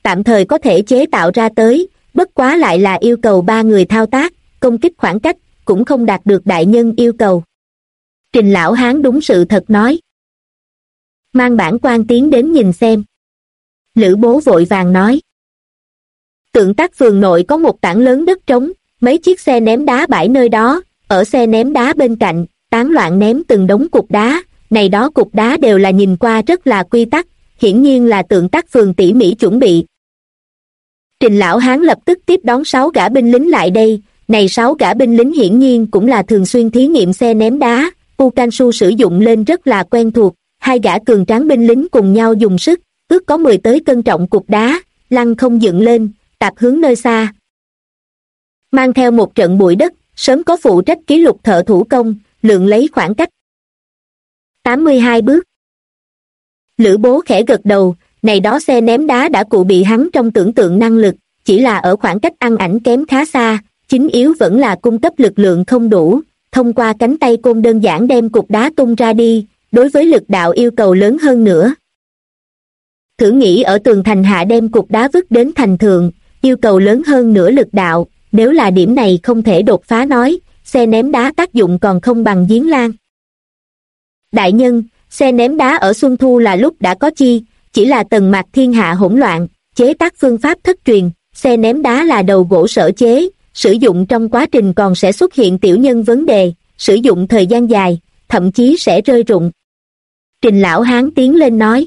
tạm thời có thể chế tạo ra tới, bất quá lại là yêu cầu 3 người thao tác, công kích khoảng cách, cũng không đạt được đại nhân yêu cầu. Trình lão hán đúng sự thật nói. Mang bản quan tiến đến nhìn xem. Lữ Bố vội vàng nói. Tượng Tác phường nội có một tảng lớn đất trống, mấy chiếc xe ném đá bãi nơi đó, ở xe ném đá bên cạnh, tán loạn ném từng đống cục đá, này đó cục đá đều là nhìn qua rất là quy tắc, hiển nhiên là Tượng Tác phường tỉ mỉ chuẩn bị. Trình lão hán lập tức tiếp đón 6 gã binh lính lại đây, này 6 gã binh lính hiển nhiên cũng là thường xuyên thí nghiệm xe ném đá, Ukansu sử dụng lên rất là quen thuộc, 2 gã cường tráng binh lính cùng nhau dùng sức, ước có 10 tới cân trọng cục đá, lăn không dựng lên, tạp hướng nơi xa. Mang theo một trận bụi đất, sớm có phụ trách ký lục thợ thủ công, lượng lấy khoảng cách. 82 bước. Lữ Bố khẽ gật đầu, này đó xe ném đá đã cụ bị hắn trong tưởng tượng năng lực, chỉ là ở khoảng cách ăn ảnh kém khá xa, chính yếu vẫn là cung cấp lực lượng không đủ, thông qua cánh tay côn đơn giản đem cục đá tung ra đi, đối với lực đạo yêu cầu lớn hơn nữa. Thử nghĩ ở tường thành hạ đem cục đá vứt đến thành thượng, yêu cầu lớn hơn nữa lực đạo, nếu là điểm này không thể đột phá nói, xe ném đá tác dụng còn không bằng giếng lan. Đại nhân, xe ném đá ở Xuân Thu là lúc đã có chi, chỉ là tần mạc thiên hạ hỗn loạn, chế tác phương pháp thất truyền, xe ném đá là đầu gỗ sở chế, sử dụng trong quá trình còn sẽ xuất hiện tiểu nhân vấn đề, sử dụng thời gian dài, thậm chí sẽ rơi rụng. Trình lão hán tiến lên nói.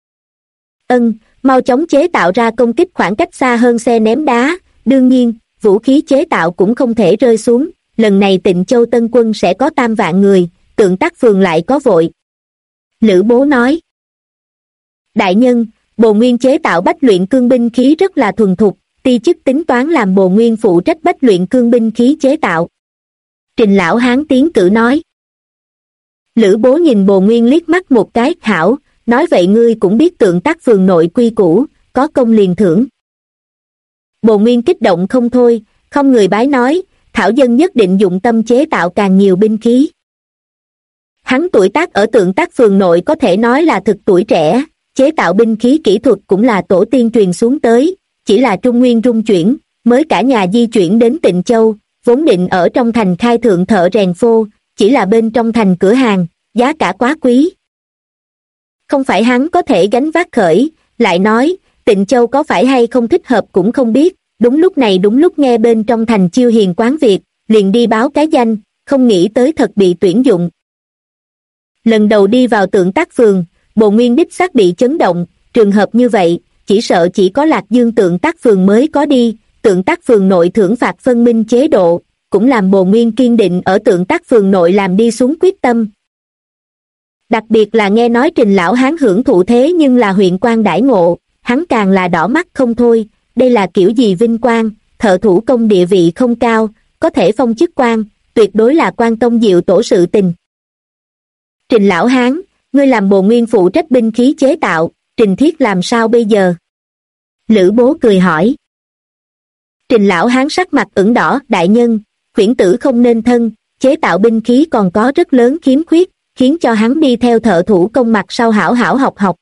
Mau chóng chế tạo ra công kích khoảng cách xa hơn xe ném đá, đương nhiên, vũ khí chế tạo cũng không thể rơi xuống, lần này Tịnh Châu Tân quân sẽ có 3 vạn người, Tượng Tác phường lại có vội. Lữ Bố nói. Đại nhân, Bồ Nguyên chế tạo bách luyện cương binh khí rất là thuần thục, ti chức tính toán làm Bồ Nguyên phụ trách bách luyện cương binh khí chế tạo. Trình lão hán tiến cử nói. Lữ Bố nhìn Bồ Nguyên liếc mắt một cái, hảo, nói vậy ngươi cũng biết Tượng Tác phường nội quy củ, có công liền thưởng. Bồ Nguyên kích động không thôi, không người bái nói, thảo dân nhất định dụng tâm chế tạo càng nhiều binh khí. Hắn tuổi tác ở Tượng Tác phường nội có thể nói là thực tuổi trẻ, chế tạo binh khí kỹ thuật cũng là tổ tiên truyền xuống tới, chỉ là Trung Nguyên rung chuyển, mới cả nhà di chuyển đến Tịnh Châu, vốn định ở trong thành khai thượng thợ rèn phô, chỉ là bên trong thành cửa hàng, giá cả quá quý. Không phải hắn có thể gánh vác khởi, lại nói, Tịnh Châu có phải hay không thích hợp cũng không biết, đúng lúc nghe bên trong thành chiêu hiền quán Việt, liền đi báo cái danh, không nghĩ tới thật bị tuyển dụng. Lần đầu đi vào Tượng Tác phường, Bồ Nguyên đích xác bị chấn động, trường hợp như vậy, chỉ sợ chỉ có Lạc Dương Tượng Tác phường mới có đi, Tượng Tác phường nội thưởng phạt phân minh chế độ, cũng làm Bồ Nguyên kiên định ở Tượng Tác phường nội làm đi xuống quyết tâm. Đặc biệt là nghe nói Trình lão hán hưởng thụ thế nhưng là huyện quan đãi ngộ, hắn càng là đỏ mắt không thôi, đây là kiểu gì vinh quang, thợ thủ công địa vị không cao, có thể phong chức quan, tuyệt đối là quan tông diệu tổ sự tình. Trình lão hán, ngươi làm Bồ Nguyên phụ trách binh khí chế tạo, Trình Thiết làm sao bây giờ? Lữ Bố cười hỏi. Trình lão hán sắc mặt ửng đỏ, đại nhân, khuyển tử không nên thân, chế tạo binh khí còn có rất lớn khiếm khuyết, khiến cho hắn đi theo thợ thủ công mặt sau hảo hảo học.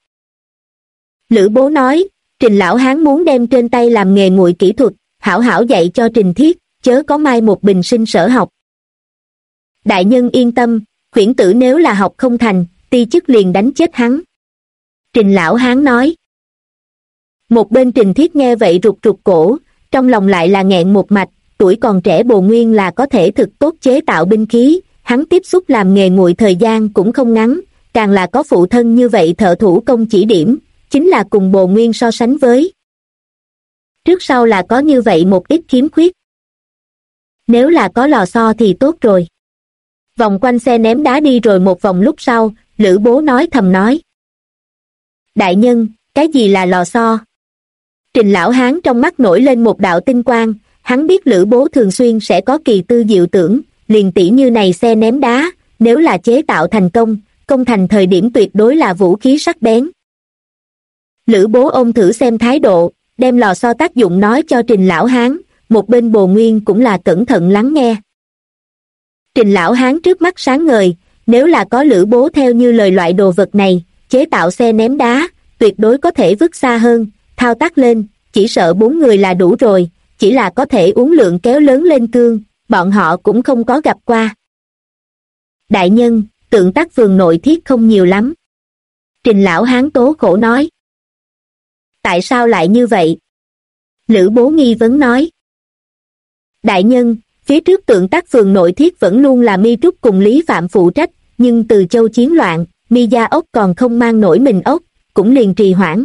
Lữ Bố nói, Trình lão hán muốn đem trên tay làm nghề nguội kỹ thuật, hảo hảo dạy cho Trình Thiết, chớ có mai một bình sinh sở học. Đại nhân yên tâm, khuyển tử nếu là học không thành, ti chức liền đánh chết hắn. Trình lão hán nói. Một bên Trình Thiết nghe vậy rụt rụt cổ, trong lòng lại là nghẹn một mạch, tuổi còn trẻ Bồ Nguyên là có thể thực tốt chế tạo binh khí, hắn tiếp xúc làm nghề nguội thời gian cũng không ngắn, càng là có phụ thân như vậy thợ thủ công chỉ điểm, chính là cùng Bồ Nguyên so sánh với. Trước sau là có như vậy một ít khiếm khuyết. Nếu là có lò xo thì tốt rồi. Vòng quanh xe ném đá đi rồi một vòng lúc sau, Lữ Bố thầm nói. Đại nhân, cái gì là lò xo? Trình lão hán trong mắt nổi lên một đạo tinh quang, hắn biết Lữ Bố thường xuyên sẽ có kỳ tư diệu tưởng, liền tỉ như này xe ném đá, nếu là chế tạo thành công thành thời điểm tuyệt đối là vũ khí sắc bén. Lữ Bố ôm thử xem thái độ, đem lò xo tác dụng nói cho Trình lão hán, một bên Bồ Nguyên cũng là cẩn thận lắng nghe. Trình lão hán trước mắt sáng ngời, nếu là có Lữ Bố theo như lời loại đồ vật này, chế tạo xe ném đá, tuyệt đối có thể vứt xa hơn, thao tác lên, chỉ sợ 4 người là đủ rồi, chỉ là có thể uống lượng kéo lớn lên cương, bọn họ cũng không có gặp qua. Đại nhân, Tượng Tác Phường nội thiết không nhiều lắm. Trình lão hán tố khổ nói. Tại sao lại như vậy? Lữ Bố nghi vấn nói. Đại nhân, phía trước Tượng Tác Phường nội thiết vẫn luôn là Mi Trúc cùng Lý Phạm phụ trách, nhưng từ châu chiến loạn, Mi gia ốc còn không mang nổi mình ốc, cũng liền trì hoãn.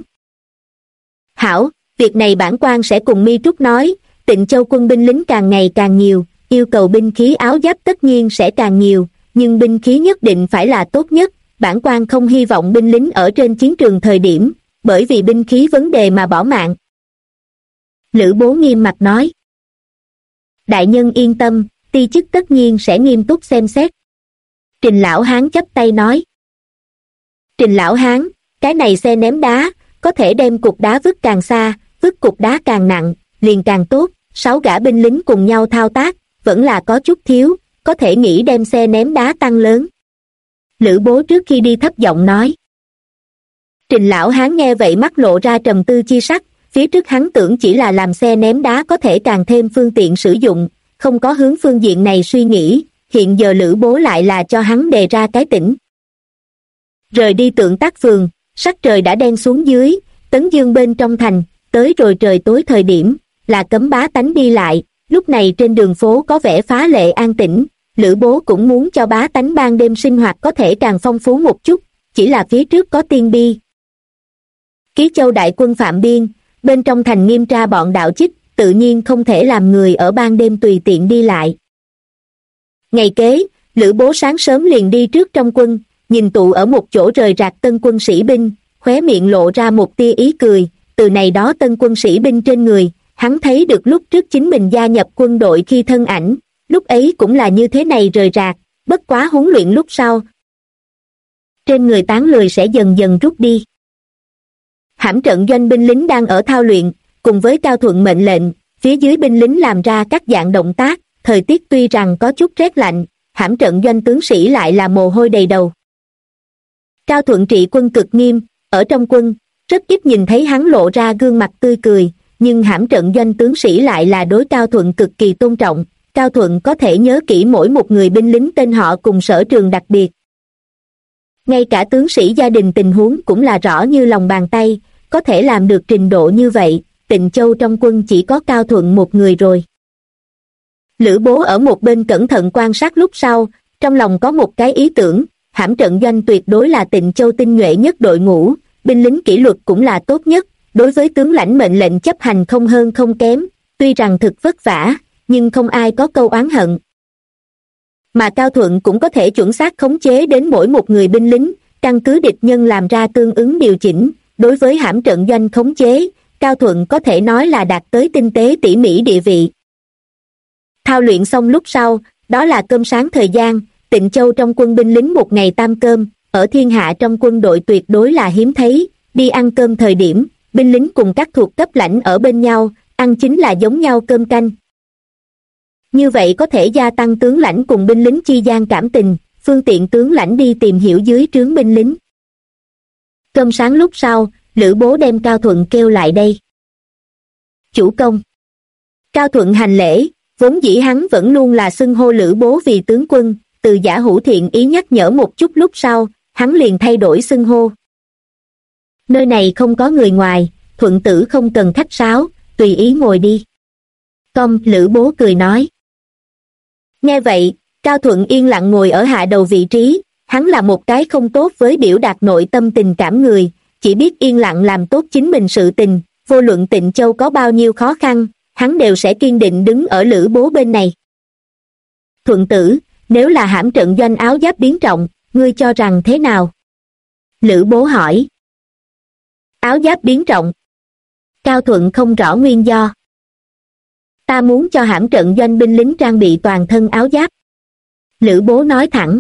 Hảo, việc này bản quan sẽ cùng Mi Trúc nói, Tịnh Châu quân binh lính càng ngày càng nhiều, yêu cầu binh khí áo giáp tất nhiên sẽ càng nhiều, nhưng binh khí nhất định phải là tốt nhất, bản quan không hy vọng binh lính ở trên chiến trường thời điểm, bởi vì binh khí vấn đề mà bỏ mạng. Lữ Bố nghiêm mặt nói. Đại nhân yên tâm, ti chức tất nhiên sẽ nghiêm túc xem xét. Trình lão hán chắp tay nói. Trình lão hán, cái này xe ném đá, có thể đem cục đá vứt càng xa, vứt cục đá càng nặng, liền càng tốt, 6 gã binh lính cùng nhau thao tác, vẫn là có chút thiếu, có thể nghĩ đem xe ném đá tăng lớn. Lữ Bố trước khi đi thấp giọng nói. Trình lão hán nghe vậy mắt lộ ra trầm tư chi sắc, phía trước hắn tưởng chỉ là làm xe ném đá có thể càng thêm phương tiện sử dụng, không có hướng phương diện này suy nghĩ, hiện giờ Lữ Bố lại là cho hắn đề ra cái tỉnh. Rời đi Tượng Tác Phường, sắc trời đã đen xuống dưới, Tấn Dương bên trong thành, tới rồi trời tối thời điểm, là cấm bá tánh đi lại, lúc này trên đường phố có vẻ phá lệ an tĩnh, Lữ Bố cũng muốn cho bá tánh ban đêm sinh hoạt có thể càng phong phú một chút, chỉ là phía trước có tiên bi. Ký Châu đại quân phạm biên, bên trong thành nghiêm tra bọn đạo chích, tự nhiên không thể làm người ở ban đêm tùy tiện đi lại. Ngày kế, Lữ Bố sáng sớm liền đi trước trong quân, nhìn tụ ở một chỗ rời rạc tân quân sĩ binh, khóe miệng lộ ra một tia ý cười, từ này đó tân quân sĩ binh trên người, hắn thấy được lúc trước chính mình gia nhập quân đội khi thân ảnh, lúc ấy cũng là như thế này rời rạc, bất quá huấn luyện lúc sau. Trên người tán lười sẽ dần dần rút đi. Hãm trận doanh binh lính đang ở thao luyện, cùng với Cao Thuận mệnh lệnh, phía dưới binh lính làm ra các dạng động tác, thời tiết tuy rằng có chút rét lạnh, hãm trận doanh tướng sĩ lại là mồ hôi đầy đầu. Cao Thuận trị quân cực nghiêm, ở trong quân, rất ít nhìn thấy hắn lộ ra gương mặt tươi cười, nhưng hãm trận doanh tướng sĩ lại là đối Cao Thuận cực kỳ tôn trọng, Cao Thuận có thể nhớ kỹ mỗi một người binh lính tên họ cùng sở trường đặc biệt. Ngay cả tướng sĩ gia đình tình huống cũng là rõ như lòng bàn tay, có thể làm được trình độ như vậy, Tịnh Châu trong quân chỉ có Cao Thuận một người rồi. Lữ Bố ở một bên cẩn thận quan sát lúc sau, trong lòng có một cái ý tưởng, hãm trận doanh tuyệt đối là Tịnh Châu tinh nhuệ nhất đội ngũ, binh lính kỷ luật cũng là tốt nhất, đối với tướng lãnh mệnh lệnh chấp hành không hơn không kém, tuy rằng thực vất vả, nhưng không ai có câu oán hận. Mà Cao Thuận cũng có thể chuẩn xác khống chế đến mỗi một người binh lính, căn cứ địch nhân làm ra tương ứng điều chỉnh, đối với hãm trận doanh khống chế, Cao Thuận có thể nói là đạt tới tinh tế tỉ mỉ địa vị. Thao luyện xong lúc sau, đó là cơm sáng thời gian, Tịnh Châu trong quân binh lính một ngày tam cơm, ở thiên hạ trong quân đội tuyệt đối là hiếm thấy, đi ăn cơm thời điểm, binh lính cùng các thuộc cấp lãnh ở bên nhau, ăn chính là giống nhau cơm canh. Như vậy có thể gia tăng tướng lãnh cùng binh lính chi gian cảm tình, phương tiện tướng lãnh đi tìm hiểu dưới trướng binh lính. Cơm sáng lúc sau, Lữ Bố đem Cao Thuận kêu lại đây. Chủ công. Cao Thuận hành lễ, vốn dĩ hắn vẫn luôn là xưng hô Lữ Bố vì tướng quân, từ Giả Hữu thiện ý nhắc nhở một chút lúc sau, hắn liền thay đổi xưng hô. Nơi này không có người ngoài, Thuận tử không cần khách sáo, tùy ý ngồi đi. Công, Lữ Bố cười nói. Nghe vậy, Cao Thuận yên lặng ngồi ở hạ đầu vị trí, hắn là một cái không tốt với biểu đạt nội tâm tình cảm người, chỉ biết yên lặng làm tốt chính mình sự tình, vô luận Tịnh Châu có bao nhiêu khó khăn, hắn đều sẽ kiên định đứng ở Lữ Bố bên này. Thuận tử, nếu là hãm trận doanh áo giáp biến trọng, ngươi cho rằng thế nào? Lữ Bố hỏi. Áo giáp biến trọng. Cao Thuận không rõ nguyên do. Ta muốn cho hãm trận doanh binh lính trang bị toàn thân áo giáp. Lữ Bố nói thẳng.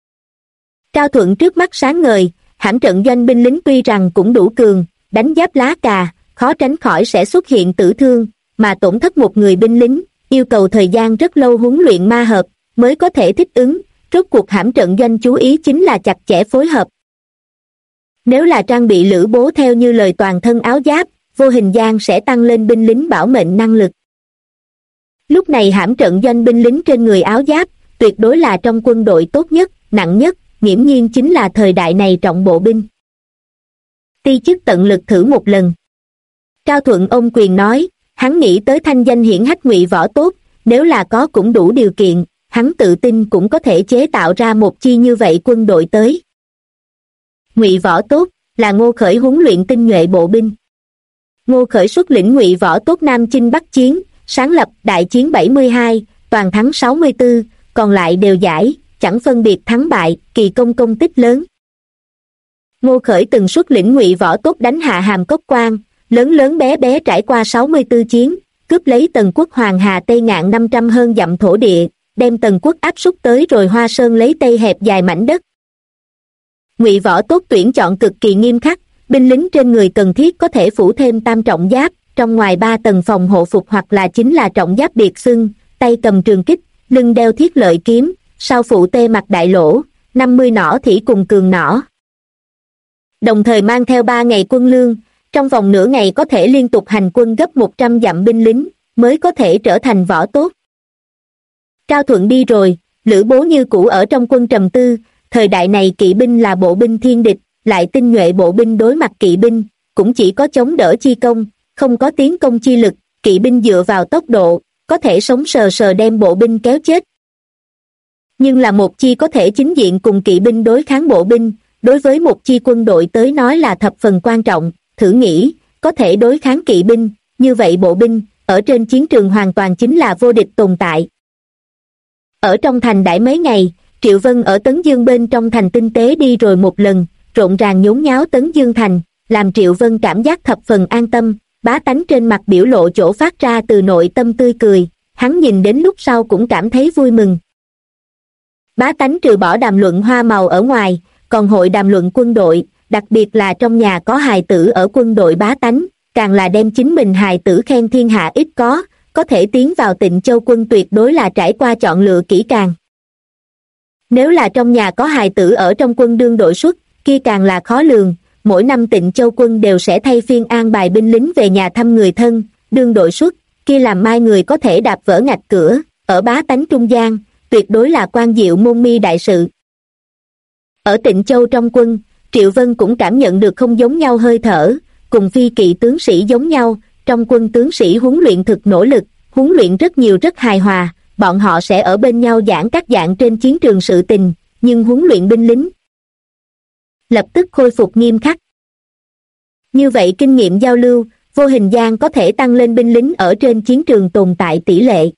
Cao Thuận trước mắt sáng ngời, hãm trận doanh binh lính tuy rằng cũng đủ cường, đánh giáp lá cà, khó tránh khỏi sẽ xuất hiện tử thương, mà tổn thất một người binh lính, yêu cầu thời gian rất lâu huấn luyện ma hợp, mới có thể thích ứng, rốt cuộc hãm trận doanh chú ý chính là chặt chẽ phối hợp. Nếu là trang bị Lữ Bố theo như lời toàn thân áo giáp, Vô Hình Giang sẽ tăng lên binh lính bảo mệnh năng lực. Lúc này hãm trận doanh binh lính trên người áo giáp, tuyệt đối là trong quân đội tốt nhất, nặng nhất, nghiễm nhiên chính là thời đại này trọng bộ binh. Ti chức tận lực thử một lần. Cao Thuận ôm quyền nói, hắn nghĩ tới thanh danh hiển hách Ngụy Võ Tốt, nếu là có cũng đủ điều kiện, hắn tự tin cũng có thể chế tạo ra một chi như vậy quân đội tới. Ngụy Võ Tốt là Ngô Khởi huấn luyện tinh nhuệ bộ binh. Ngô Khởi xuất lĩnh Ngụy Võ Tốt Nam chinh Bắc chiến, sáng lập đại chiến 72, toàn thắng 64, còn lại đều giải, chẳng phân biệt thắng bại, kỳ công công tích lớn. Ngô Khởi từng xuất lĩnh Ngụy Võ Tốt đánh hạ Hàm Cốc Quan, lớn lớn bé bé trải qua 64 chiến, cướp lấy Tần Quốc Hoàng Hà Tây ngạn 500 hơn dặm thổ địa, đem Tần Quốc áp súc tới rồi Hoa Sơn lấy Tây hẹp dài mảnh đất. Ngụy Võ Tốt tuyển chọn cực kỳ nghiêm khắc, binh lính trên người cần thiết có thể phủ thêm tam trọng giáp, trong ngoài 3 tầng phòng hộ phục hoặc là chính là trọng giáp biệt xưng, tay cầm trường kích, lưng đeo thiết lợi kiếm, sau phụ tê mặt đại lỗ, 50 nỏ thỉ cùng cường nỏ. Đồng thời mang theo 3 ngày quân lương, trong vòng nửa ngày có thể liên tục hành quân gấp 100 dặm binh lính, mới có thể trở thành võ tốt. Cao Thuận đi rồi, Lữ Bố như cũ ở trong quân trầm tư, thời đại này kỵ binh là bộ binh thiên địch, lại tinh nhuệ bộ binh đối mặt kỵ binh, cũng chỉ có chống đỡ chi công, không có tiến công chi lực, kỵ binh dựa vào tốc độ, có thể sống sờ sờ đem bộ binh kéo chết. Nhưng là một chi có thể chính diện cùng kỵ binh đối kháng bộ binh, đối với một chi quân đội tới nói là thập phần quan trọng, thử nghĩ, có thể đối kháng kỵ binh, như vậy bộ binh, ở trên chiến trường hoàn toàn chính là vô địch tồn tại. Ở trong thành đãi mấy ngày, Triệu Vân ở Tấn Dương bên trong thành tinh tế đi rồi một lần, rộn ràng nhốn nháo Tấn Dương thành, làm Triệu Vân cảm giác thập phần an tâm, bá tánh trên mặt biểu lộ chỗ phát ra từ nội tâm tươi cười, hắn nhìn đến lúc sau cũng cảm thấy vui mừng. Bá tánh trừ bỏ đàm luận hoa màu ở ngoài, còn hội đàm luận quân đội, đặc biệt là trong nhà có hài tử ở quân đội bá tánh, càng là đem chính mình hài tử khen thiên hạ ít có thể tiến vào Tịnh Châu quân tuyệt đối là trải qua chọn lựa kỹ càng. Nếu là trong nhà có hài tử ở trong quân đương đội xuất, kia càng là khó lường, mỗi năm Tịnh Châu quân đều sẽ thay phiên an bài binh lính về nhà thăm người thân, đương đội xuất, kia làm mai người có thể đạp vỡ ngạch cửa, ở bá tánh trung gian, tuyệt đối là quan diệu môn mi đại sự. Ở Tịnh Châu trong quân, Triệu Vân cũng cảm nhận được không giống nhau hơi thở, cùng phi kỵ tướng sĩ giống nhau, trong quân tướng sĩ huấn luyện thực nỗ lực, huấn luyện rất nhiều rất hài hòa, bọn họ sẽ ở bên nhau giảng các dạng trên chiến trường sự tình, nhưng huấn luyện binh lính lập tức khôi phục nghiêm khắc. Như vậy kinh nghiệm giao lưu, Vô Hình Giang có thể tăng lên binh lính ở trên chiến trường tồn tại tỷ lệ.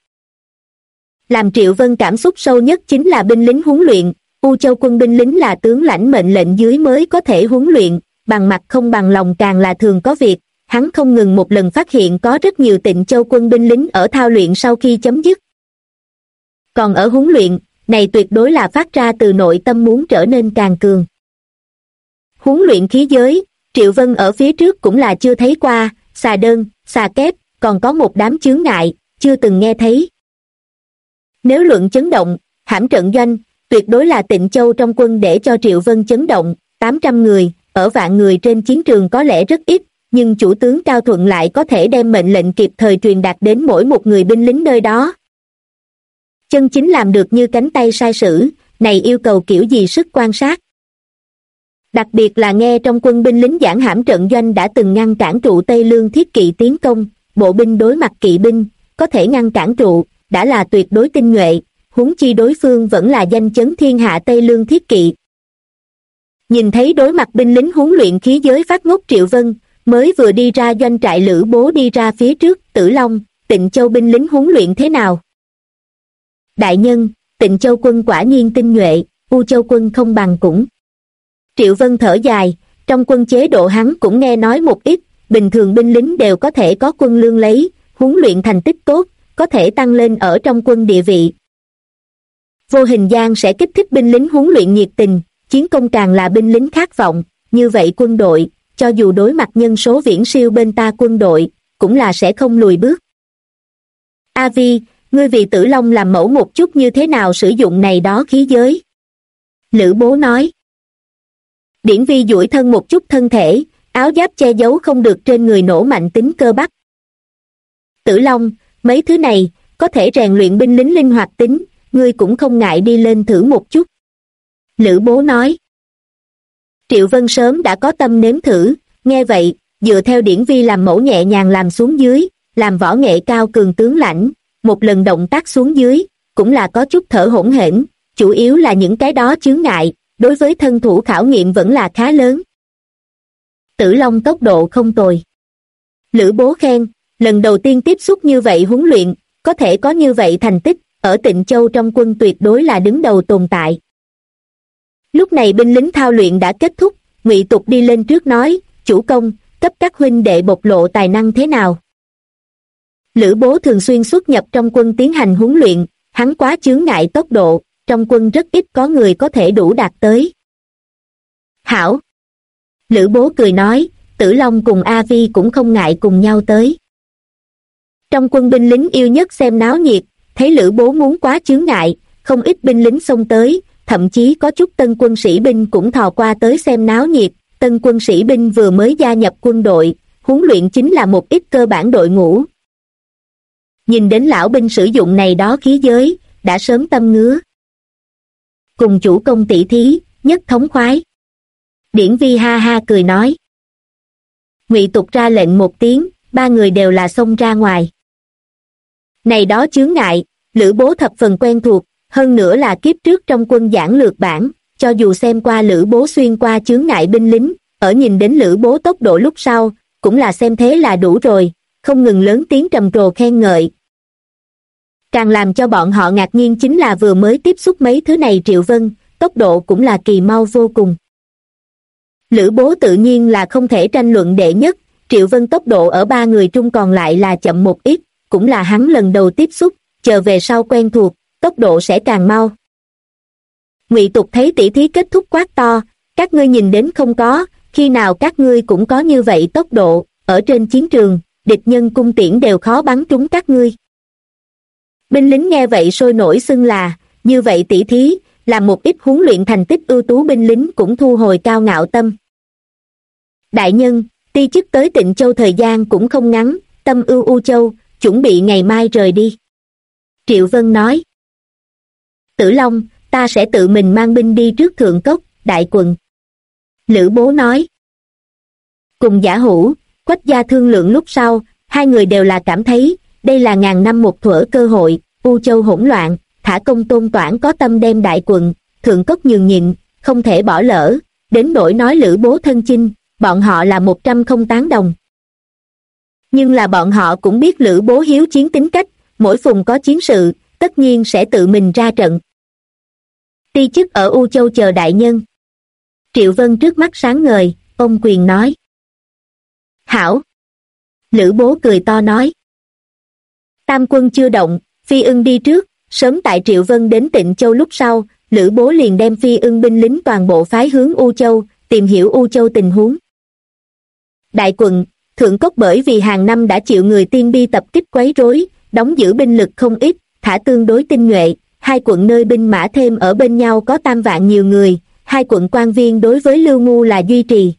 Làm Triệu Vân cảm xúc sâu nhất chính là binh lính huấn luyện, U Châu quân binh lính là tướng lãnh mệnh lệnh dưới mới có thể huấn luyện, bằng mặt không bằng lòng càng là thường có việc, hắn không ngừng một lần phát hiện có rất nhiều Tịnh Châu quân binh lính ở thao luyện sau khi chấm dứt. Còn ở huấn luyện, này tuyệt đối là phát ra từ nội tâm muốn trở nên càng cường. Huấn luyện khí giới, Triệu Vân ở phía trước cũng là chưa thấy qua, xà đơn, xà kép, còn có một đám chướng ngại, chưa từng nghe thấy. Nếu luận chấn động, hãm trận doanh, tuyệt đối là Tịnh Châu trong quân để cho Triệu Vân chấn động, 800 người, ở vạn người trên chiến trường có lẽ rất ít, nhưng chủ tướng Cao Thuận lại có thể đem mệnh lệnh kịp thời truyền đạt đến mỗi một người binh lính nơi đó. Chân chính làm được như cánh tay sai sử, này yêu cầu kiểu gì sức quan sát. Đặc biệt là nghe trong quân binh lính giảng hãm trận doanh đã từng ngăn cản trụ Tây Lương thiết kỵ tiến công, bộ binh đối mặt kỵ binh, có thể ngăn cản trụ, đã là tuyệt đối tinh nhuệ, huống chi đối phương vẫn là danh chấn thiên hạ Tây Lương thiết kỵ. Nhìn thấy đối mặt binh lính huấn luyện khí giới phát ngốc Triệu Vân, mới vừa đi ra doanh trại Lữ Bố đi ra phía trước, Tử Long, Tịnh Châu binh lính huấn luyện thế nào? Đại nhân, Tịnh Châu quân quả nhiên tinh nhuệ, U Châu quân không bằng cũng. Triệu Vân thở dài, trong quân chế độ hắn cũng nghe nói một ít, bình thường binh lính đều có thể có quân lương lấy, huấn luyện thành tích tốt, có thể tăng lên ở trong quân địa vị. Vô Hình Giang sẽ kích thích binh lính huấn luyện nhiệt tình, chiến công càng là binh lính khát vọng, như vậy quân đội, cho dù đối mặt nhân số viễn siêu bên ta quân đội, cũng là sẽ không lùi bước. A Vi, ngươi vì Tử Long làm mẫu một chút như thế nào sử dụng này đó khí giới? Lữ Bố nói. Điển Vi duỗi thân một chút thân thể, áo giáp che giấu không được trên người nổ mạnh tính cơ bắp. Tử Long, mấy thứ này có thể rèn luyện binh lính linh hoạt tính, ngươi cũng không ngại đi lên thử một chút. Lữ Bố nói. Triệu Vân sớm đã có tâm nếm thử, nghe vậy, dựa theo điển vi làm mẫu nhẹ nhàng làm xuống dưới, làm võ nghệ cao cường tướng lãnh, một lần động tác xuống dưới, cũng là có chút thở hổn hển, chủ yếu là những cái đó chướng ngại, đối với thân thủ khảo nghiệm vẫn là khá lớn. Tử Long tốc độ không tồi. Lữ Bố khen, lần đầu tiên tiếp xúc như vậy huấn luyện, có thể có như vậy thành tích, ở Tịnh Châu trong quân tuyệt đối là đứng đầu tồn tại. Lúc này binh lính thao luyện đã kết thúc, Ngụy Tục đi lên trước nói, chủ công, cấp các huynh đệ bộc lộ tài năng thế nào? Lữ Bố thường xuyên xuất nhập trong quân tiến hành huấn luyện, hắn quá chướng ngại tốc độ, trong quân rất ít có người có thể đủ đạt tới. Hảo! Lữ Bố cười nói, Tử Long cùng A Vi cũng không ngại cùng nhau tới. Trong quân binh lính yêu nhất xem náo nhiệt, thấy Lữ Bố muốn quá chướng ngại, không ít binh lính xông tới, thậm chí có chút tân quân sĩ binh cũng thò qua tới xem náo nhiệt. Tân quân sĩ binh vừa mới gia nhập quân đội, huấn luyện chính là một ít cơ bản đội ngũ. Nhìn đến lão binh sử dụng này đó khí giới, đã sớm tâm ngứa. Cùng chủ công tỷ thí, nhất thống khoái. Điển Vi ha ha cười nói. Ngụy Tục ra lệnh một tiếng, ba người đều là xông ra ngoài. Này đó chướng ngại, Lữ Bố thập phần quen thuộc, hơn nữa là kiếp trước trong quân giảng lược bản, cho dù xem qua Lữ Bố xuyên qua chướng ngại binh lính, ở nhìn đến Lữ Bố tốc độ lúc sau, cũng là xem thế là đủ rồi, không ngừng lớn tiếng trầm trồ khen ngợi. Càng làm cho bọn họ ngạc nhiên chính là vừa mới tiếp xúc mấy thứ này Triệu Vân, tốc độ cũng là kỳ mau vô cùng. Lữ Bố tự nhiên là không thể tranh luận đệ nhất, Triệu Vân tốc độ ở ba người trung còn lại là chậm một ít, cũng là hắn lần đầu tiếp xúc, chờ về sau quen thuộc, tốc độ sẽ càng mau. Ngụy Tục thấy tỷ thí kết thúc quát to, các ngươi nhìn đến không có, khi nào các ngươi cũng có như vậy tốc độ, ở trên chiến trường, địch nhân cung tiễn đều khó bắn trúng các ngươi. Binh lính nghe vậy sôi nổi xưng là, như vậy tỷ thí, làm một ít huấn luyện thành tích ưu tú binh lính cũng thu hồi cao ngạo tâm. Đại nhân, ti chức tới Tịnh Châu thời gian cũng không ngắn, tâm ưu U Châu, chuẩn bị ngày mai rời đi. Triệu Vân nói. Tử Long, ta sẽ tự mình mang binh đi trước Thượng Cốc, Đại Quận. Lữ Bố nói. Cùng Giả Hữu, Quách Gia thương lượng lúc sau, hai người đều là cảm thấy, đây là ngàn năm một thuở cơ hội, U Châu hỗn loạn, thả Công Tôn Toản có tâm đem Đại Quận, Thượng Cốc nhường nhịn, không thể bỏ lỡ, đến nỗi nói Lữ Bố thân chinh, bọn họ là 100 không tán đồng. Nhưng là bọn họ cũng biết Lữ Bố hiếu chiến tính cách, mỗi phùng có chiến sự, tất nhiên sẽ tự mình ra trận. Ti chức ở U Châu chờ đại nhân. Triệu Vân trước mắt sáng ngời, ôm quyền nói. Hảo! Lữ Bố cười to nói. Tam quân chưa động, Phi Ưng đi trước, sớm tại Triệu Vân đến Tịnh Châu lúc sau, Lữ Bố liền đem Phi Ưng binh lính toàn bộ phái hướng U Châu, tìm hiểu U Châu tình huống. Đại Quận, Thượng Cốc bởi vì hàng năm đã chịu người tiên bi tập kích quấy rối, đóng giữ binh lực không ít, thả tương đối tinh nhuệ, hai quận nơi binh mã thêm ở bên nhau có 3 vạn nhiều người, hai quận quan viên đối với Lưu Ngu là duy trì.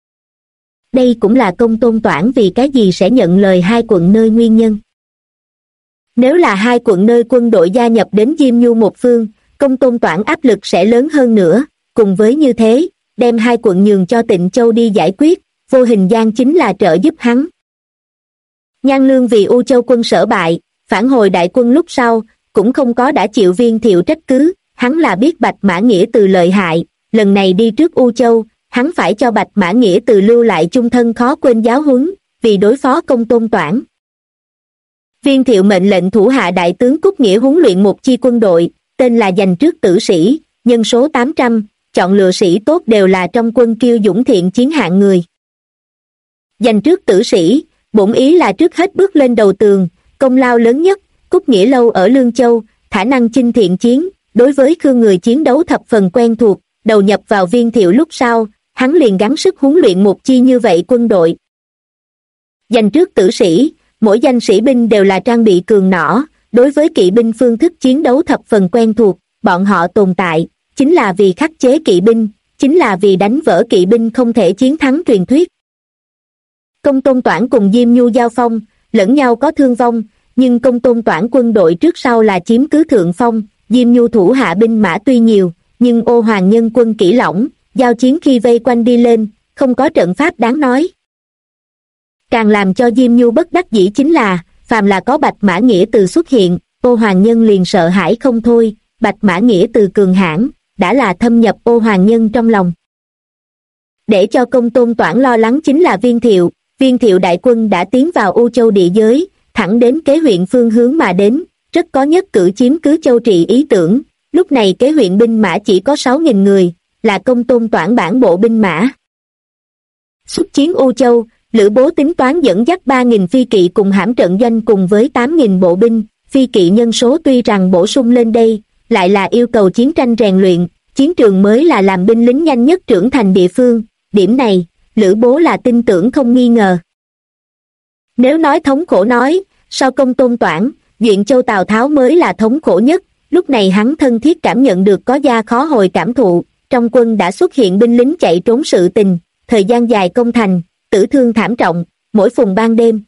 Đây cũng là Công Tôn Toản vì cái gì sẽ nhận lời hai quận nơi nguyên nhân. Nếu là hai quận nơi quân đội gia nhập đến Diêm Nhu một phương, Công Tôn Toản áp lực sẽ lớn hơn nữa, cùng với như thế, đem hai quận nhường cho Tịnh Châu đi giải quyết, vô hình gian chính là trợ giúp hắn. Nhan Lương vì U Châu quân sở bại, phản hồi đại quân lúc sau, cũng không có đã chịu Viên Thiệu trách cứ, hắn là biết Bạch Mã Nghĩa Từ lợi hại, lần này đi trước U Châu, hắn phải cho Bạch Mã Nghĩa Từ lưu lại chung thân khó quên giáo huấn, vì đối phó Công Tôn Toản. Viên Thiệu mệnh lệnh thủ hạ đại tướng Cúc Nghĩa huấn luyện một chi quân đội, tên là Dành Trước Tử Sĩ, nhân số 800, chọn lựa sĩ tốt đều là trong quân kiêu dũng thiện chiến hạng người. Dành Trước Tử Sĩ, bổn ý là trước hết bước lên đầu tường, công lao lớn nhất, Cúc Nghĩa lâu ở Lương Châu, khả năng chinh thiện chiến, đối với khương người chiến đấu thập phần quen thuộc, đầu nhập vào Viên Thiệu lúc sau, hắn liền gắng sức huấn luyện một chi như vậy quân đội. Dành Trước Tử Sĩ, mỗi danh sĩ binh đều là trang bị cường nỏ, đối với kỵ binh phương thức chiến đấu thập phần quen thuộc, bọn họ tồn tại, chính là vì khắc chế kỵ binh, chính là vì đánh vỡ kỵ binh không thể chiến thắng truyền thuyết. Công Tôn Toản cùng Diêm Nhu giao phong, lẫn nhau có thương vong, nhưng Công Tôn Toản quân đội trước sau là chiếm cứ thượng phong. Diêm Nhu thủ hạ binh mã tuy nhiều, nhưng Ô Hoàng nhân quân kỹ lỏng, giao chiến khi vây quanh đi lên, không có trận pháp đáng nói. Càng làm cho Diêm Nhu bất đắc dĩ chính là, phàm là có Bạch Mã Nghĩa Từ xuất hiện, Ô Hoàng nhân liền sợ hãi không thôi. Bạch Mã Nghĩa Từ cường hãn, đã là thâm nhập Ô Hoàng nhân trong lòng. Để cho Công Tôn Toản lo lắng chính là Viên Thiệu đại quân đã tiến vào U Châu địa giới, thẳng đến Kế huyện phương hướng mà đến, rất có nhất cử chiếm cứ Châu Trị ý tưởng. Lúc này Kế huyện binh mã chỉ có 6.000 người, là Công Tôn Toản bản bộ binh mã. Xuất chiến U Châu, Lữ Bố tính toán dẫn dắt 3.000 phi kỵ cùng hãm trận doanh cùng với 8.000 bộ binh. Phi kỵ nhân số tuy rằng bổ sung lên đây, lại là yêu cầu chiến tranh rèn luyện, chiến trường mới là làm binh lính nhanh nhất trưởng thành địa phương. Điểm này, Lữ Bố là tin tưởng không nghi ngờ. Nếu nói thống khổ nói, sau Công Tôn Toản, Duyện Châu Tào Tháo mới là thống khổ nhất. Lúc này hắn thân thiết cảm nhận được có gia khó hồi cảm thụ, trong quân đã xuất hiện binh lính chạy trốn sự tình, thời gian dài công thành, tử thương thảm trọng, mỗi phùng ban đêm.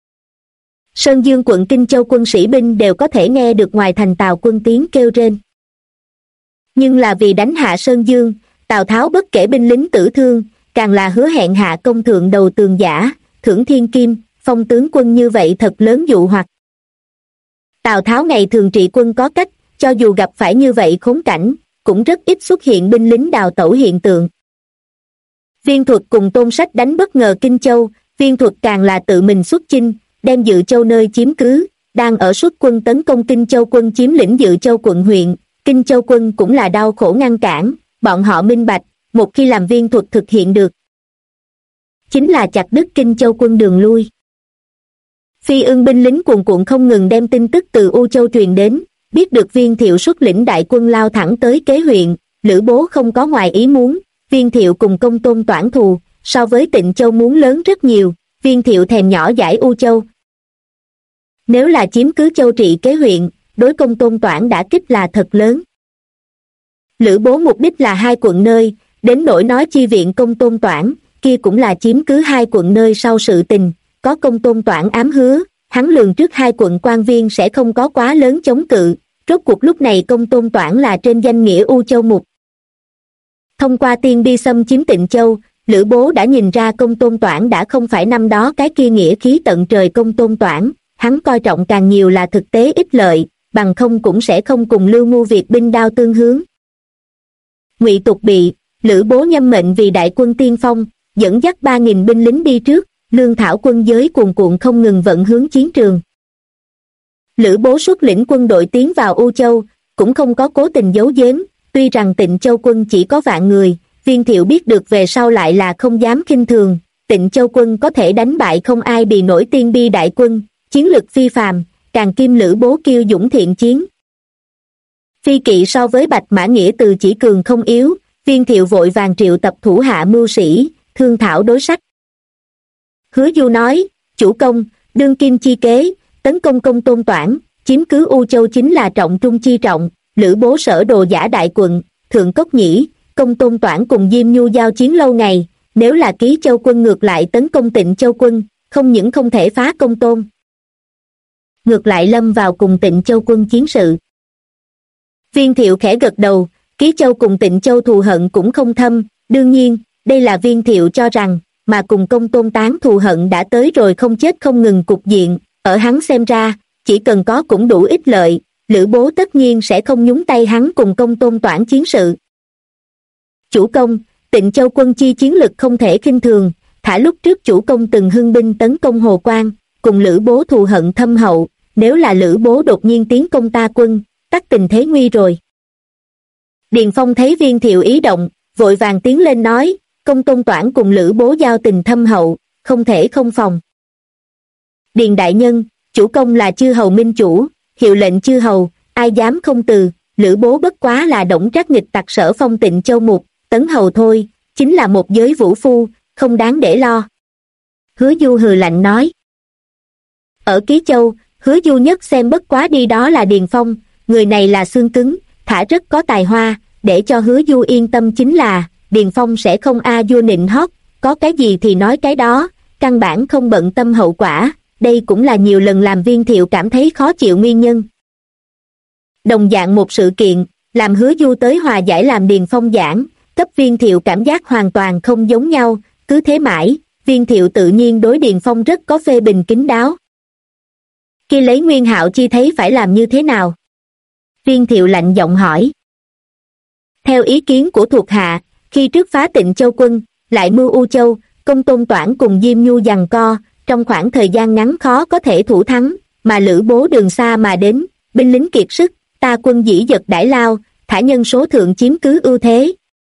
Sơn Dương quận Kinh Châu quân sĩ binh đều có thể nghe được ngoài thành Tào quân tiếng kêu rên. Nhưng là vì đánh hạ Sơn Dương, Tào Tháo bất kể binh lính tử thương, càng là hứa hẹn hạ công thượng đầu tường giả, thưởng thiên kim, phong tướng quân như vậy thật lớn dụ hoặc. Tào Tháo ngày thường trị quân có cách, cho dù gặp phải như vậy khốn cảnh, cũng rất ít xuất hiện binh lính đào tẩu hiện tượng. Viên Thuật cùng Tôn Sách đánh bất ngờ Kinh Châu, Viên Thuật càng là tự mình xuất chinh, đem Dự Châu nơi chiếm cứ, đang ở xuất quân tấn công Kinh Châu quân chiếm lĩnh Dự Châu quận huyện. Kinh Châu quân cũng là đau khổ ngăn cản, bọn họ minh bạch, một khi làm Viên Thuật thực hiện được, chính là chặt đứt Kinh Châu quân đường lui. Phi Ưng binh lính cuồn cuộn không ngừng đem tin tức từ U Châu truyền đến, biết được Viên Thiệu xuất lĩnh đại quân lao thẳng tới Kế huyện. Lữ Bố không có ngoài ý muốn, Viên Thiệu cùng Công Tôn Toản thù, so với Tịnh Châu muốn lớn rất nhiều. Viên Thiệu thèm nhỏ dãi U Châu. Nếu là chiếm cứ Châu Trị Kế huyện, đối Công Tôn Toản đã kích là thật lớn. Lữ Bố mục đích là 2 quận nơi, đến nỗi nói chi viện Công Tôn Toản, kia cũng là chiếm cứ 2 quận nơi sau sự tình. Có Công Tôn Toản ám hứa, hắn lường trước 2 quận quan viên sẽ không có quá lớn chống cự. Rốt cuộc lúc này Công Tôn Toản là trên danh nghĩa U Châu mục. Thông qua Tiên Bi xâm chiếm Tịnh Châu, Lữ Bố đã nhìn ra Công Tôn Toản đã không phải năm đó cái kia nghĩa khí tận trời Công Tôn Toản, hắn coi trọng càng nhiều là thực tế ích lợi, bằng không cũng sẽ không cùng Lưu Ngu Việt binh đao tương hướng. Ngụy Tục bị Lữ Bố nhâm mệnh vì đại quân tiên phong, dẫn dắt 3.000 binh lính đi trước, lương thảo quân giới cuồn cuộn không ngừng vận hướng chiến trường. Lữ Bố xuất lĩnh quân đội tiến vào U Châu, cũng không có cố tình giấu giếm, tuy rằng Tịnh Châu quân chỉ có vạn người, Viên Thiệu biết được về sau lại là không dám khinh thường. Tịnh Châu quân có thể đánh bại không ai bì nổi Tiên Bi đại quân, chiến lực phi phàm, càng kim Lữ Bố kiêu dũng thiện chiến. Phi kỵ so với Bạch Mã Nghĩa Từ chỉ cường không yếu, Viên Thiệu vội vàng triệu tập thủ hạ mưu sĩ, thương thảo đối sách. Hứa Du nói, chủ công, đương kim chi kế, tấn công Công Tôn Toản, chiếm cứ U Châu chính là trọng trung chi trọng. Lữ Bố sở đồ giả đại quận, Thượng Cốc Nhĩ, Công Tôn Toản cùng Diêm Nhu giao chiến lâu ngày, nếu là Ký Châu quân ngược lại tấn công Tịnh Châu quân, không những không thể phá Công Tôn, ngược lại lâm vào cùng Tịnh Châu quân chiến sự. Viên Thiệu khẽ gật đầu, Ký Châu cùng Tịnh Châu thù hận cũng không thâm, đương nhiên, đây là Viên Thiệu cho rằng, mà cùng Công Tôn Tán thù hận đã tới rồi không chết không ngừng cục diện, ở hắn xem ra, chỉ cần có cũng đủ ích lợi, Lữ Bố tất nhiên sẽ không nhúng tay hắn cùng Công Tôn Toản chiến sự. Chủ công, Tịnh Châu quân chi chiến lực không thể khinh thường, thả lúc trước chủ công từng hưng binh tấn công Hồ Quan, cùng Lữ Bố thù hận thâm hậu, nếu là Lữ Bố đột nhiên tiến công ta quân, tắc tình thế nguy rồi. Điền Phong thấy Viên Thiệu ý động, vội vàng tiến lên nói, Công Tôn Toản cùng Lữ Bố giao tình thâm hậu, không thể không phòng. Điền đại nhân, chủ công là chư hầu minh chủ, hiệu lệnh chư hầu, ai dám không từ, Lữ Bố bất quá là Đổng Trác nghịch tặc Sở Phong Tịnh Châu mục, tấn hầu thôi, chính là một giới vũ phu, không đáng để lo. Hứa Du hừ lạnh nói. Ở Ký Châu, Hứa Du nhất xem bất quá đi đó là Điền Phong, người này là xương cứng, thả rất có tài hoa, để cho Hứa Du yên tâm chính là, Điền Phong sẽ không a vua nịnh hót, có cái gì thì nói cái đó, căn bản không bận tâm hậu quả, đây cũng là nhiều lần làm Viên Thiệu cảm thấy khó chịu nguyên nhân. Đồng dạng một sự kiện, làm Hứa Du tới hòa giải làm Điền Phong giảng, cấp Viên Thiệu cảm giác hoàn toàn không giống nhau, cứ thế mãi, Viên Thiệu tự nhiên đối Điền Phong rất có phê bình kín đáo. Khi lấy Nguyên Hạo Chi thấy phải làm như thế nào? Viên Thiệu lạnh giọng hỏi. Theo ý kiến của thuộc hạ, khi trước phá Tịnh Châu quân, lại mưu U Châu, Công Tôn Toản cùng Diêm Nhu giằng co, trong khoảng thời gian ngắn khó có thể thủ thắng, mà Lữ Bố đường xa mà đến, binh lính kiệt sức, ta quân dĩ dật đãi lao, thả nhân số thượng chiếm cứ ưu thế.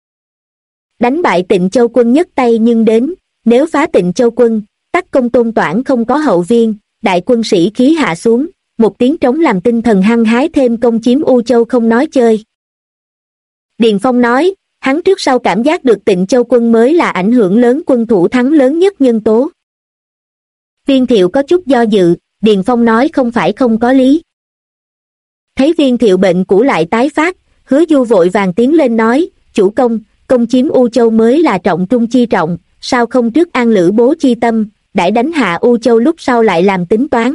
Đánh bại Tịnh Châu quân nhất tay nhưng đến, nếu phá Tịnh Châu quân, tắc Công Tôn Toản không có hậu viên, đại quân sĩ khí hạ xuống, một tiếng trống làm tinh thần hăng hái thêm công chiếm U Châu không nói chơi. Điền Phong nói, hắn trước sau cảm giác được Tịnh Châu quân mới là ảnh hưởng lớn quân thủ thắng lớn nhất nhân tố. Viên Thiệu có chút do dự, Điền Phong nói không phải không có lý. Thấy Viên Thiệu bệnh cũ lại tái phát, Hứa Du vội vàng tiến lên nói, chủ công, công chiếm U Châu mới là trọng trung chi trọng, sao không trước an Lữ Bố chi tâm, đãi đánh hạ U Châu lúc sau lại làm tính toán.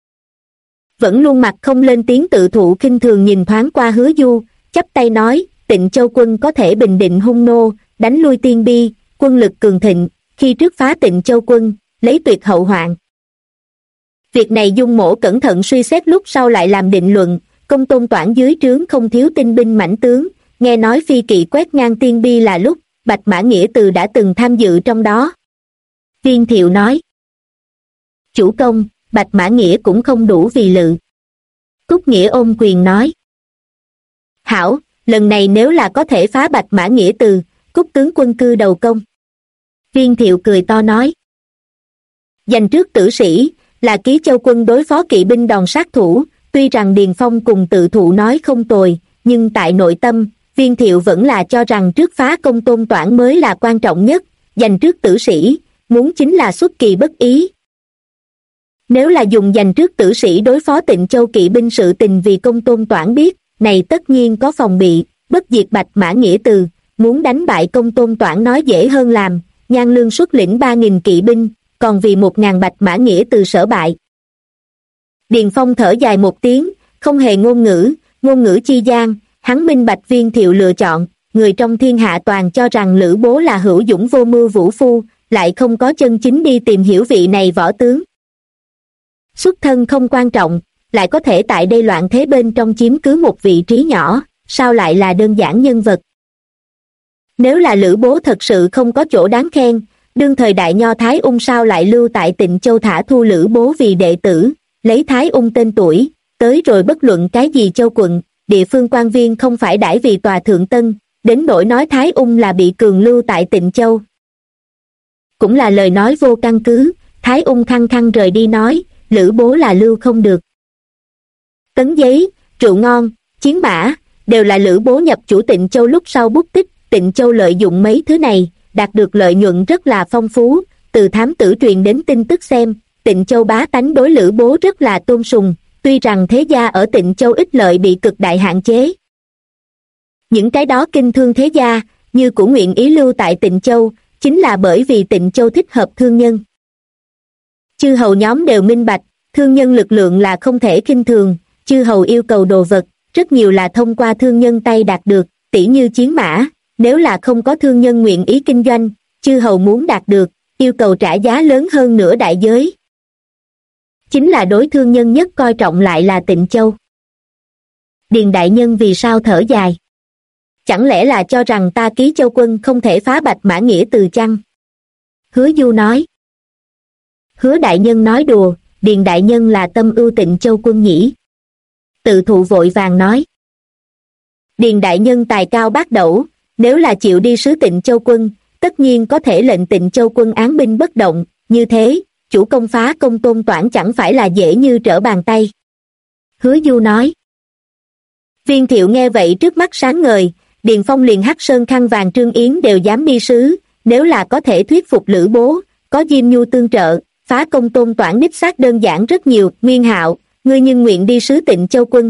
Vẫn luôn mặt không lên tiếng tự thụ khinh thường nhìn thoáng qua Hứa Du, chắp tay nói, Tịnh Châu quân có thể bình định hung nô, đánh lui Tiên Bi, quân lực cường thịnh, khi trước phá Tịnh Châu quân, lấy tuyệt hậu hoạn. Việc này Dung Mỗ cẩn thận suy xét lúc sau lại làm định luận, Công Tôn Toản dưới trướng không thiếu tinh binh mãnh tướng, nghe nói phi kỵ quét ngang Tiên Bi là lúc, Bạch Mã Nghĩa Từ đã từng tham dự trong đó. Viên Thiệu nói, chủ công, Bạch Mã Nghĩa cũng không đủ vì lự. Cúc Nghĩa ôm quyền nói, hảo, lần này nếu là có thể phá Bạch Mã Nghĩa Từ, Cúc tướng quân cư đầu công. Viên Thiệu cười to nói, giành trước tử sĩ, là Ký Châu quân đối phó kỵ binh đòn sát thủ, tuy rằng Điền Phong cùng tự thụ nói không tồi, nhưng tại nội tâm, Viên Thiệu vẫn là cho rằng trước phá Công Tôn Toản mới là quan trọng nhất, giành trước tử sĩ, muốn chính là xuất kỳ bất ý. Nếu là dùng giành trước tử sĩ đối phó Tịnh Châu kỵ binh sự tình vì Công Tôn Toản biết, này tất nhiên có phòng bị, bất diệt Bạch Mã Nghĩa Từ, muốn đánh bại Công Tôn Toản nói dễ hơn làm, Nhan Lương xuất lĩnh 3.000 kỵ binh, còn vì 1.000 Bạch Mã Nghĩa Từ sở bại. Điền Phong thở dài một tiếng, không hề ngôn ngữ chi gian, hắn minh bạch Viên Thiệu lựa chọn, người trong thiên hạ toàn cho rằng Lữ Bố là hữu dũng vô mưu vũ phu, lại không có chân chính đi tìm hiểu vị này võ tướng. Xuất thân không quan trọng, lại có thể tại đây loạn thế bên trong chiếm cứ một vị trí nhỏ, sao lại là đơn giản nhân vật. Nếu là Lữ Bố thật sự không có chỗ đáng khen, đương thời đại nho Thái Ung sao lại lưu tại Tịnh Châu thả thu Lữ Bố vì đệ tử, lấy Thái Ung tên tuổi, tới rồi bất luận cái gì châu quận, địa phương quan viên không phải đãi vì tòa thượng tân, đến nỗi nói Thái Ung là bị cường lưu tại Tịnh Châu. Cũng là lời nói vô căn cứ, Thái Ung khăng khăng rời đi nói, Lữ Bố là lưu không được. Tấn giấy, rượu ngon, chiến mã, đều là Lữ Bố nhập chủ Tịnh Châu lúc sau bút tích, Tịnh Châu lợi dụng mấy thứ này, đạt được lợi nhuận rất là phong phú, từ thám tử truyền đến tin tức xem, Tịnh Châu bá tánh đối Lữ Bố rất là tôn sùng, tuy rằng thế gia ở Tịnh Châu ích lợi bị cực đại hạn chế. Những cái đó kinh thương thế gia, như của nguyện ý lưu tại Tịnh Châu, chính là bởi vì Tịnh Châu thích hợp thương nhân. Chư hầu nhóm đều minh bạch, thương nhân lực lượng là không thể khinh thường, chư hầu yêu cầu đồ vật, rất nhiều là thông qua thương nhân tay đạt được, tỉ như chiến mã, nếu là không có thương nhân nguyện ý kinh doanh, chư hầu muốn đạt được, yêu cầu trả giá lớn hơn nửa đại giới. Chính là đối thương nhân nhất coi trọng lại là Tịnh Châu. Điền đại nhân vì sao thở dài? Chẳng lẽ là cho rằng ta Ký Châu quân không thể phá Bạch Mã Nghĩa Từ chăng? Hứa Du nói. Hứa đại nhân nói đùa, Điền đại nhân là tâm ưu Tịnh Châu quân nhỉ? Tự thụ vội vàng nói. Điền đại nhân tài cao bác đẩu, nếu là chịu đi sứ Tịnh Châu quân, tất nhiên có thể lệnh Tịnh Châu quân án binh bất động, như thế, chủ công phá Công Tôn Toản chẳng phải là dễ như trở bàn tay. Hứa Du nói. Viên Thiệu nghe vậy trước mắt sáng ngời, Điền Phong liền hắc sơn khăn vàng Trương Yến đều dám đi sứ, nếu là có thể thuyết phục Lữ Bố, có Diêm Nhu tương trợ, phá Công Tôn Toản đích xác đơn giản rất nhiều. Nguyên Hạo, ngươi nhưng nguyện đi sứ Tịnh Châu quân.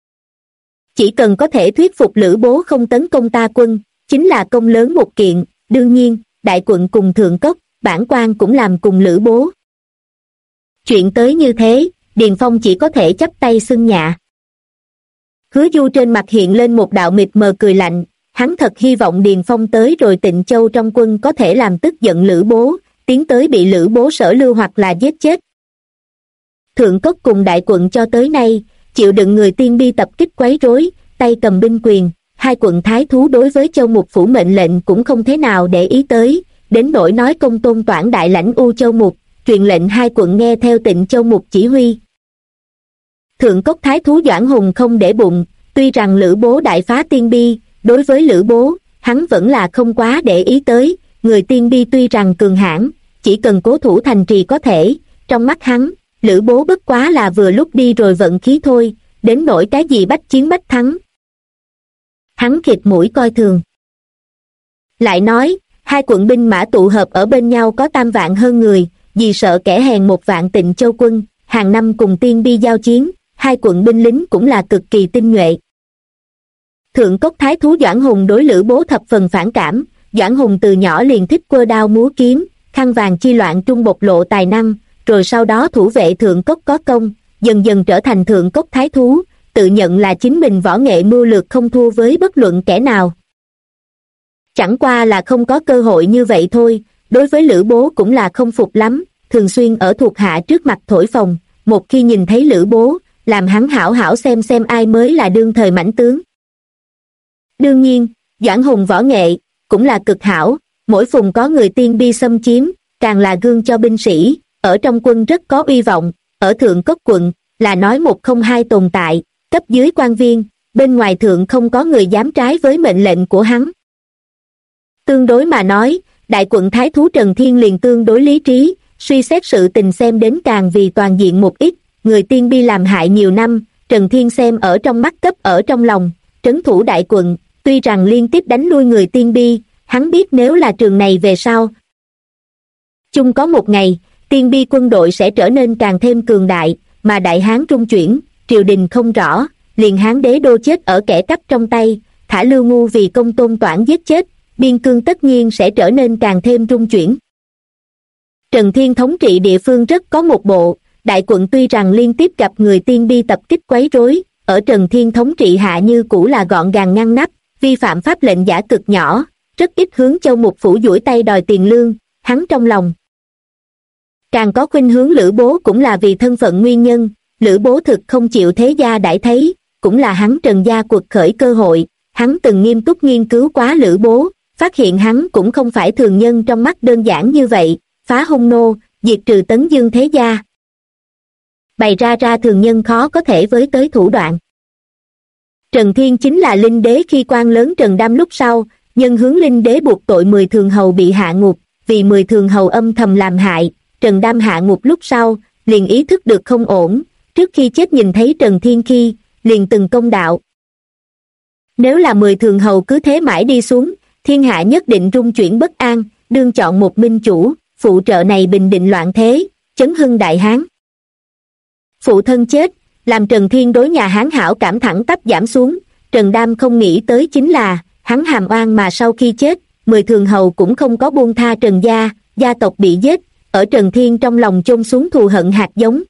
Chỉ cần có thể thuyết phục Lữ Bố không tấn công ta quân, chính là công lớn một kiện. Đương nhiên, đại quận cùng thượng cốc, bản quan cũng làm cùng Lữ bố. Chuyện tới như thế, Điền Phong chỉ có thể chắp tay xưng dạ. Hứa Du trên mặt hiện lên một đạo mịt mờ cười lạnh, hắn thật hy vọng Điền Phong tới rồi Tịnh Châu trong quân có thể làm tức giận Lữ bố, tiến tới bị Lữ bố sở lưu hoặc là giết chết. Thượng Cốc cùng đại quận cho tới nay, chịu đựng người Tiên Bi tập kích quấy rối, tay cầm binh quyền, hai quận thái thú đối với Châu Mục phủ mệnh lệnh cũng không thế nào để ý tới, đến nỗi nói Công Tôn Toản đại lãnh U Châu Mục, truyền lệnh hai quận nghe theo Tịnh Châu Mục chỉ huy. Thượng Cốc thái thú Doãn Hùng không để bụng, tuy rằng Lữ bố đại phá Tiên Bi, đối với Lữ bố, hắn vẫn là không quá để ý tới, người Tiên Bi tuy rằng cường hãn, chỉ cần cố thủ thành trì có thể, trong mắt hắn, Lữ bố bất quá là vừa lúc đi rồi vận khí thôi, đến nỗi cái gì bách chiến bách thắng. Hắn khịt mũi coi thường. Lại nói, hai quận binh mã tụ hợp ở bên nhau có 3 vạn hơn người, vì sợ kẻ hèn 1 vạn Tịnh Châu quân, hàng năm cùng Tiên Bi giao chiến, hai quận binh lính cũng là cực kỳ tinh nhuệ. Thượng Cốc thái thú Doãn Hùng đối Lữ bố thập phần phản cảm, Doãn Hùng từ nhỏ liền thích quơ đao múa kiếm, khăn vàng chi loạn trung bộc lộ tài năng, rồi sau đó thủ vệ Thượng Cốc có công, dần dần trở thành Thượng Cốc thái thú, tự nhận là chính mình võ nghệ mưu lược không thua với bất luận kẻ nào. Chẳng qua là không có cơ hội như vậy thôi, đối với Lữ bố cũng là không phục lắm, thường xuyên ở thuộc hạ trước mặt thổi phồng, một khi nhìn thấy Lữ bố, làm hắn hảo hảo xem ai mới là đương thời mãnh tướng. Đương nhiên, Doãn Hùng võ nghệ, cũng là cực hảo, mỗi phùng có người Tiên Bi xâm chiếm, càng là gương cho binh sĩ, ở trong quân rất có uy vọng, ở Thượng Cốc quận, là nói một không hai tồn tại, cấp dưới quan viên, bên ngoài thượng không có người dám trái với mệnh lệnh của hắn. Tương đối mà nói, đại quận thái thú Trần Thiên liền tương đối lý trí, suy xét sự tình xem đến càng vì toàn diện một ít, người Tiên Bi làm hại nhiều năm, Trần Thiên xem ở trong mắt cấp ở trong lòng, trấn thủ đại quận, tuy rằng liên tiếp đánh lui người Tiên Bi, hắn biết nếu là trường này về sau. Chung có một ngày, Tiên Bi quân đội sẽ trở nên càng thêm cường đại, mà Đại Hán trung chuyển, triều đình không rõ, liền Hán đế đô chết ở kẻ cắp trong tay, thả Lưu Ngu vì Công Tôn Toản giết chết, biên cương tất nhiên sẽ trở nên càng thêm trung chuyển. Trần Thiên thống trị địa phương rất có một bộ, đại quận tuy rằng liên tiếp gặp người Tiên Bi tập kích quấy rối, ở Trần Thiên thống trị hạ như cũ là gọn gàng ngăn nắp, vi phạm pháp lệnh giả cực nhỏ, rất ít hướng Châu Mục phủ duỗi tay đòi tiền lương, hắn trong lòng càng có khuynh hướng Lữ bố cũng là vì thân phận nguyên nhân, Lữ bố thực không chịu thế gia đãi thấy, cũng là hắn Trần gia quật khởi cơ hội, hắn từng nghiêm túc nghiên cứu quá Lữ bố, phát hiện hắn cũng không phải thường nhân trong mắt đơn giản như vậy, phá hung nô, diệt trừ Tấn Dương thế gia. Bày ra thường nhân khó có thể với tới thủ đoạn. Trần Thiên chính là Linh đế khi quan lớn Trần Đam lúc sau, nhân hướng Linh đế buộc tội 10 thường hầu bị hạ ngục, vì 10 thường hầu âm thầm làm hại, Trần Đam hạ ngục lúc sau, liền ý thức được không ổn, trước khi chết nhìn thấy Trần Thiên khi, liền từng công đạo. Nếu là 10 thường hầu cứ thế mãi đi xuống, thiên hạ nhất định rung chuyển bất an, đương chọn một minh chủ, phụ trợ này bình định loạn thế, chấn hưng đại Hán. Phụ thân chết, làm Trần Thiên đối nhà Hán hảo cảm thẳng tắp giảm xuống, Trần Đam không nghĩ tới chính là, hắn hàm oan mà sau khi chết, 10 thường hầu cũng không có buông tha Trần gia, gia tộc bị giết, ở Trần Thiên trong lòng chôn xuống thù hận hạt giống.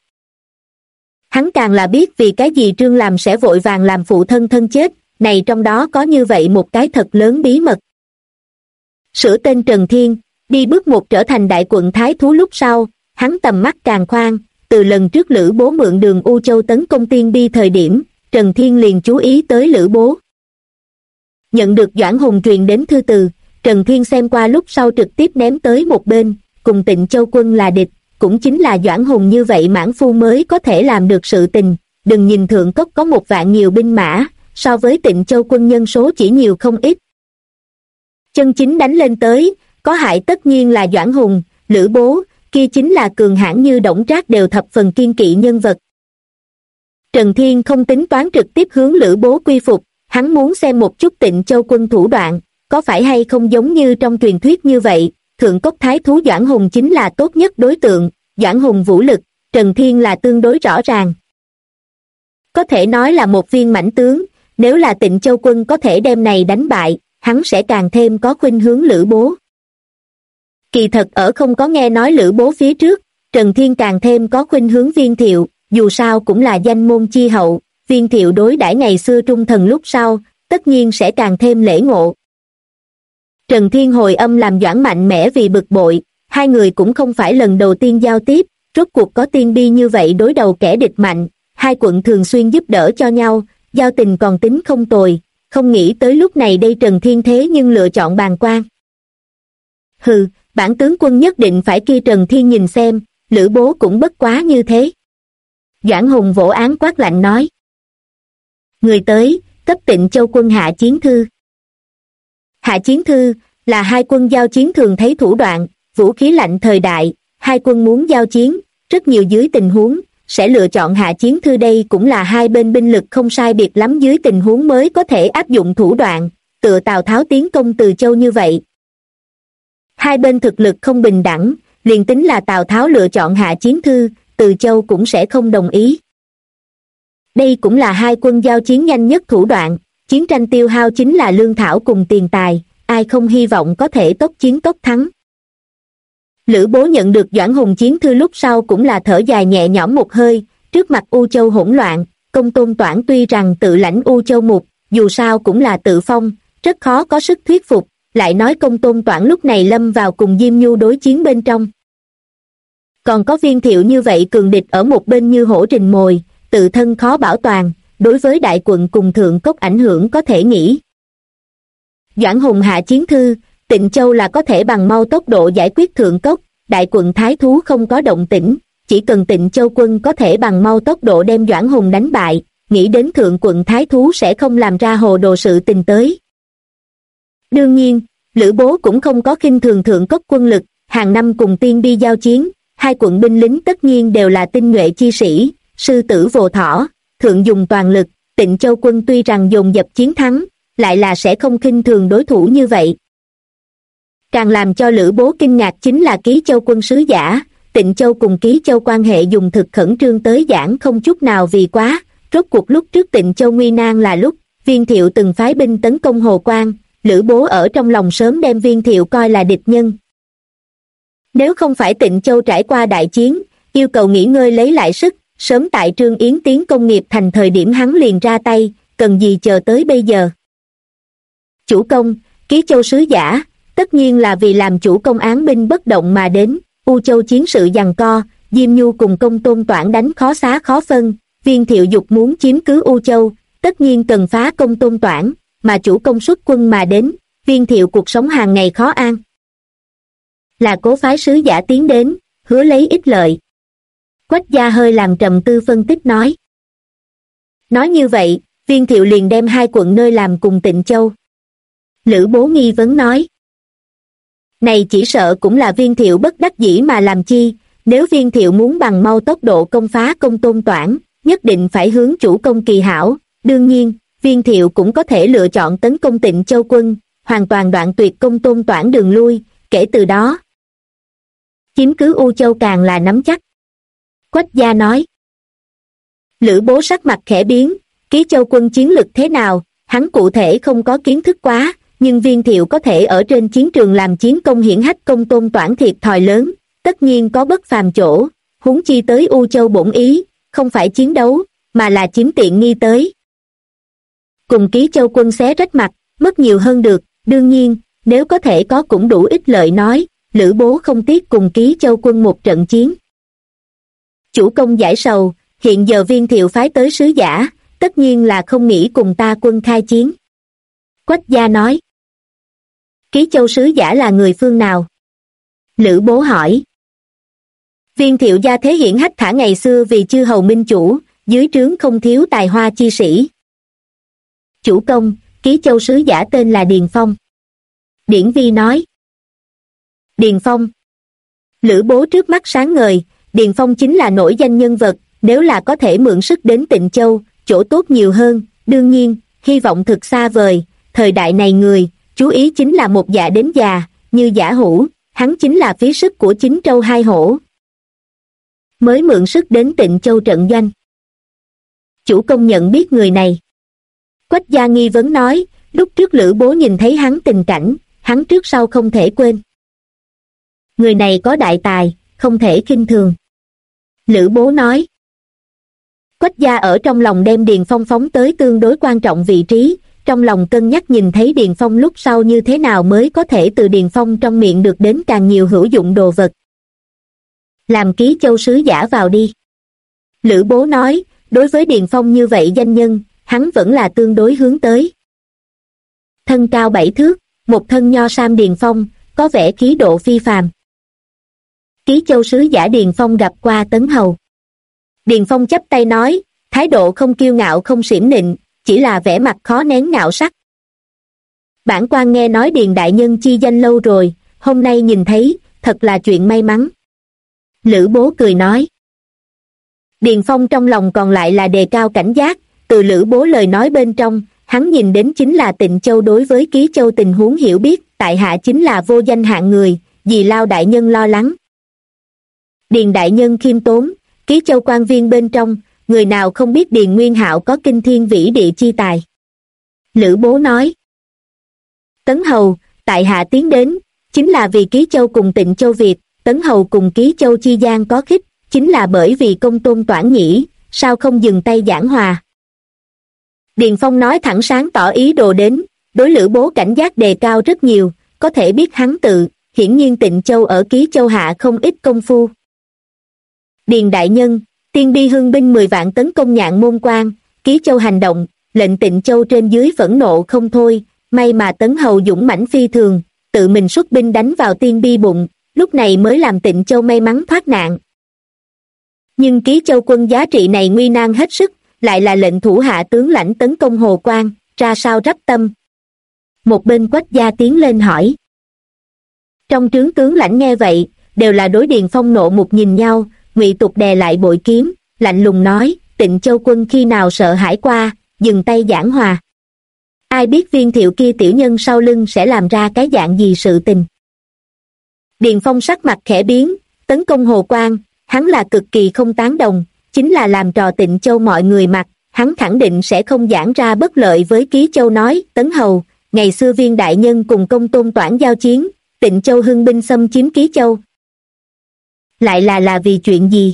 Hắn càng là biết vì cái gì Trương Làm sẽ vội vàng làm phụ thân thân chết, này trong đó có như vậy một cái thật lớn bí mật. Sửa tên Trần Thiên, đi bước một trở thành đại quận thái thú lúc sau, hắn tầm mắt càng khoan, từ lần trước Lữ bố mượn đường U Châu tấn công Tiên Bi thời điểm, Trần Thiên liền chú ý tới Lữ bố. Nhận được Doãn Hùng truyền đến thư từ, Trần Thiên xem qua lúc sau trực tiếp ném tới một bên, cùng Tịnh Châu quân là địch, cũng chính là Doãn Hùng như vậy mãn phu mới có thể làm được sự tình, đừng nhìn Thượng Cốc có 1 vạn nhiều binh mã, so với Tịnh Châu quân nhân số chỉ nhiều không ít. Chân chính đánh lên tới, có hại tất nhiên là Doãn Hùng, Lữ bố, kia chính là cường hãn như Đổng Trác đều thập phần kiên kỵ nhân vật. Trần Thiên không tính toán trực tiếp hướng Lữ bố quy phục, hắn muốn xem một chút Tịnh Châu quân thủ đoạn, có phải hay không giống như trong truyền thuyết như vậy, Thượng Cốc thái thú Doãn Hùng chính là tốt nhất đối tượng, Doãn Hùng vũ lực, Trần Thiên là tương đối rõ ràng. Có thể nói là một viên mãnh tướng, nếu là Tịnh Châu quân có thể đem này đánh bại, hắn sẽ càng thêm có khuynh hướng Lữ bố. Kỳ thật ở không có nghe nói Lữ Bố phía trước, Trần Thiên càng thêm có khuynh hướng Viên Thiệu, dù sao cũng là danh môn chi hậu, Viên Thiệu đối đãi ngày xưa trung thần lúc sau, tất nhiên sẽ càng thêm lễ ngộ. Trần Thiên hồi âm làm Doãn mạnh mẽ vì bực bội, hai người cũng không phải lần đầu tiên giao tiếp, rốt cuộc có tiên bi như vậy đối đầu kẻ địch mạnh, hai quận thường xuyên giúp đỡ cho nhau, giao tình còn tính không tồi, không nghĩ tới lúc này đây Trần Thiên thế nhưng lựa chọn bàng quan. Hừ, bản tướng quân nhất định phải kia Trần Thiên nhìn xem, Lữ Bố cũng bất quá như thế. Doãn Hùng vỗ án quát lạnh nói. Người tới, cấp Tịnh Châu quân hạ chiến thư. Hạ chiến thư, là hai quân giao chiến thường thấy thủ đoạn, vũ khí lạnh thời đại, hai quân muốn giao chiến, rất nhiều dưới tình huống, sẽ lựa chọn hạ chiến thư đây cũng là hai bên binh lực không sai biệt lắm dưới tình huống mới có thể áp dụng thủ đoạn, tựa Tào Tháo tiến công Từ Châu như vậy. Hai bên thực lực không bình đẳng, liền tính là Tào Tháo lựa chọn hạ chiến thư, Từ Châu cũng sẽ không đồng ý. Đây cũng là hai quân giao chiến nhanh nhất thủ đoạn, chiến tranh tiêu hao chính là lương thảo cùng tiền tài, ai không hy vọng có thể tốc chiến tốc thắng. Lữ Bố nhận được Doãn Hùng chiến thư lúc sau cũng là thở dài nhẹ nhõm một hơi, trước mặt U Châu hỗn loạn, Công Tôn Toản tuy rằng tự lãnh U Châu mục, dù sao cũng là tự phong, rất khó có sức thuyết phục, lại nói Công Tôn Toản lúc này lâm vào cùng Diêm Nhu đối chiến bên trong. Còn có Viên Thiệu như vậy cường địch ở một bên như hổ rình mồi, tự thân khó bảo toàn, đối với đại quận cùng thượng cốc ảnh hưởng có thể nghĩ. Doãn Hùng hạ chiến thư, Tịnh Châu là có thể bằng mau tốc độ giải quyết thượng cốc, đại quận Thái Thú không có động tĩnh, chỉ cần Tịnh Châu quân có thể bằng mau tốc độ đem Doãn Hùng đánh bại, nghĩ đến thượng quận Thái Thú sẽ không làm ra hồ đồ sự tình tới. Đương nhiên, Lữ Bố cũng không có khinh thường thượng cốc quân lực, hàng năm cùng tiên bi giao chiến, hai quận binh lính tất nhiên đều là tinh nhuệ chi sĩ, sư tử vồ thỏ, thượng dùng toàn lực, Tịnh Châu quân tuy rằng dồn dập chiến thắng, lại là sẽ không khinh thường đối thủ như vậy. Càng làm cho Lữ Bố kinh ngạc chính là Ký Châu quân sứ giả, Tịnh Châu cùng Ký Châu quan hệ dùng thực khẩn trương tới giảng không chút nào vì quá, rốt cuộc lúc trước Tịnh Châu nguy nan là lúc, Viên Thiệu từng phái binh tấn công Hồ Quan, Lữ Bố ở trong lòng sớm đem Viên Thiệu coi là địch nhân. Nếu không phải Tịnh Châu trải qua đại chiến, yêu cầu nghỉ ngơi lấy lại sức, sớm tại Trương Yến tiến công nghiệp thành thời điểm hắn liền ra tay, cần gì chờ tới bây giờ. Chủ công, Ký Châu sứ giả, tất nhiên là vì làm chủ công án binh bất động mà đến, U Châu chiến sự giằng co, Diêm Nhu cùng Công Tôn Toản đánh khó xá khó phân, Viên Thiệu dục muốn chiếm cứ U Châu, tất nhiên cần phá Công Tôn Toản, mà chủ công xuất quân mà đến, Viên Thiệu cuộc sống hàng ngày khó an. Là cố phái sứ giả tiến đến, hứa lấy ích lợi. Quách Gia hơi làm trầm tư phân tích nói. Nói như vậy, Viên Thiệu liền đem hai quận nơi làm cùng Tịnh Châu. Lữ Bố nghi vấn nói. Này chỉ sợ cũng là Viên Thiệu bất đắc dĩ mà làm chi, nếu Viên Thiệu muốn bằng mau tốc độ công phá Công Tôn Toản, nhất định phải hướng chủ công kỳ hảo, đương nhiên, Viên Thiệu cũng có thể lựa chọn tấn công Tịnh Châu quân, hoàn toàn đoạn tuyệt Công Tôn Toản đường lui, kể từ đó. Chiếm cứ U Châu càng là nắm chắc. Quách Gia nói. Lữ Bố sắc mặt khẽ biến, Ký Châu quân chiến lực thế nào, hắn cụ thể không có kiến thức quá, nhưng Viên Thiệu có thể ở trên chiến trường làm chiến công hiển hách Công Tôn Toản thiệt thòi lớn, tất nhiên có bất phàm chỗ, huống chi tới U Châu bổn ý, không phải chiến đấu, mà là chiếm tiện nghi tới. Cùng Ký Châu quân xé rách mặt, mất nhiều hơn được, đương nhiên, nếu có thể có cũng đủ ích lợi nói, Lữ Bố không tiếc cùng Ký Châu quân một trận chiến. Chủ công giải sầu, hiện giờ Viên Thiệu phái tới sứ giả, tất nhiên là không nghĩ cùng ta quân khai chiến. Quách Gia nói. Ký Châu sứ giả là người phương nào? Lữ Bố hỏi. Viên Thiệu gia thế hiển hách thả ngày xưa vì chư hầu minh chủ, dưới trướng không thiếu tài hoa chi sĩ. Chủ công, Ký Châu sứ giả tên là Điền Phong. Điển Vi nói. Điền Phong. Lữ Bố trước mắt sáng ngời, Điền Phong chính là nổi danh nhân vật, nếu là có thể mượn sức đến Tịnh Châu, chỗ tốt nhiều hơn, đương nhiên, hy vọng thực xa vời, thời đại này người, chú ý chính là một dạ đến già, như Giả Hữu, hắn chính là phí sức của chính Trâu hai hổ. Mới mượn sức đến Tịnh Châu trận doanh. Chủ công nhận biết người này. Quách Gia nghi vấn nói, lúc trước Lữ Bố nhìn thấy hắn tình cảnh, hắn trước sau không thể quên. Người này có đại tài, không thể khinh thường. Lữ Bố nói. Quách gia ở trong lòng đem Điền Phong phóng tới tương đối quan trọng vị trí, trong lòng cân nhắc nhìn thấy Điền Phong lúc sau như thế nào mới có thể từ Điền Phong trong miệng được đến càng nhiều hữu dụng đồ vật. Làm Ký Châu sứ giả vào đi. Lữ Bố nói, đối với Điền Phong như vậy danh nhân, hắn vẫn là tương đối hướng tới. Thân cao 7 thước, một thân nho sam Điền Phong, có vẻ khí độ phi phàm. Ký Châu sứ giả Điền Phong gặp qua Tấn Hầu. Điền Phong chắp tay nói, thái độ không kiêu ngạo không xiểm nịnh, chỉ là vẻ mặt khó nén ngạo sắc. Bản quan nghe nói Điền đại nhân chi danh lâu rồi, hôm nay nhìn thấy, thật là chuyện may mắn. Lữ Bố cười nói. Điền Phong trong lòng còn lại là đề cao cảnh giác, từ Lữ Bố lời nói bên trong, hắn nhìn đến chính là Tịnh Châu đối với Ký Châu tình huống hiểu biết, tại hạ chính là vô danh hạng người, vì Lao đại nhân lo lắng. Điền đại nhân khiêm tốn, Ký Châu quan viên bên trong, người nào không biết Điền Nguyên Hạo có kinh thiên vĩ địa chi tài. Lữ Bố nói. Tấn Hầu, tại hạ tiến đến, chính là vì Ký Châu cùng Tịnh Châu Việt, Tấn Hầu cùng Ký Châu chi gian có khích, chính là bởi vì công tôn Toản nhĩ, sao không dừng tay giảng hòa. Điền Phong nói thẳng sáng tỏ ý đồ đến, đối Lữ Bố cảnh giác đề cao rất nhiều, có thể biết hắn tự, hiển nhiên Tịnh Châu ở Ký Châu hạ không ít công phu. Điền đại nhân, Tiên Bi hưng binh 10 vạn tấn công Nhạn Môn Quan, Ký Châu hành động, lệnh Tịnh Châu trên dưới phẫn nộ không thôi, may mà Tấn Hầu dũng mãnh phi thường, tự mình xuất binh đánh vào Tiên Bi bụng, lúc này mới làm Tịnh Châu may mắn thoát nạn. Nhưng Ký Châu quân giá trị này nguy nan hết sức, lại là lệnh thủ hạ tướng lãnh tấn công Hồ Quan, ra sao rắp tâm. Một bên Quách gia tiến lên hỏi. Trong trướng tướng lãnh nghe vậy, đều là đối Điền Phong nộ một nhìn nhau, Ngụy Tục đè lại bội kiếm, lạnh lùng nói, Tịnh Châu quân khi nào sợ hãi qua, dừng tay giảng hòa. Ai biết Viên Thiệu kia tiểu nhân sau lưng sẽ làm ra cái dạng gì sự tình. Điền Phong sắc mặt khẽ biến, tấn công Hồ Quan, hắn là cực kỳ không tán đồng, chính là làm trò Tịnh Châu mọi người mặt, hắn khẳng định sẽ không giảng ra bất lợi với Ký Châu nói, Tấn Hầu, ngày xưa Viên đại nhân cùng công tôn Toản giao chiến, Tịnh Châu hưng binh xâm chiếm Ký Châu. Lại là vì chuyện gì?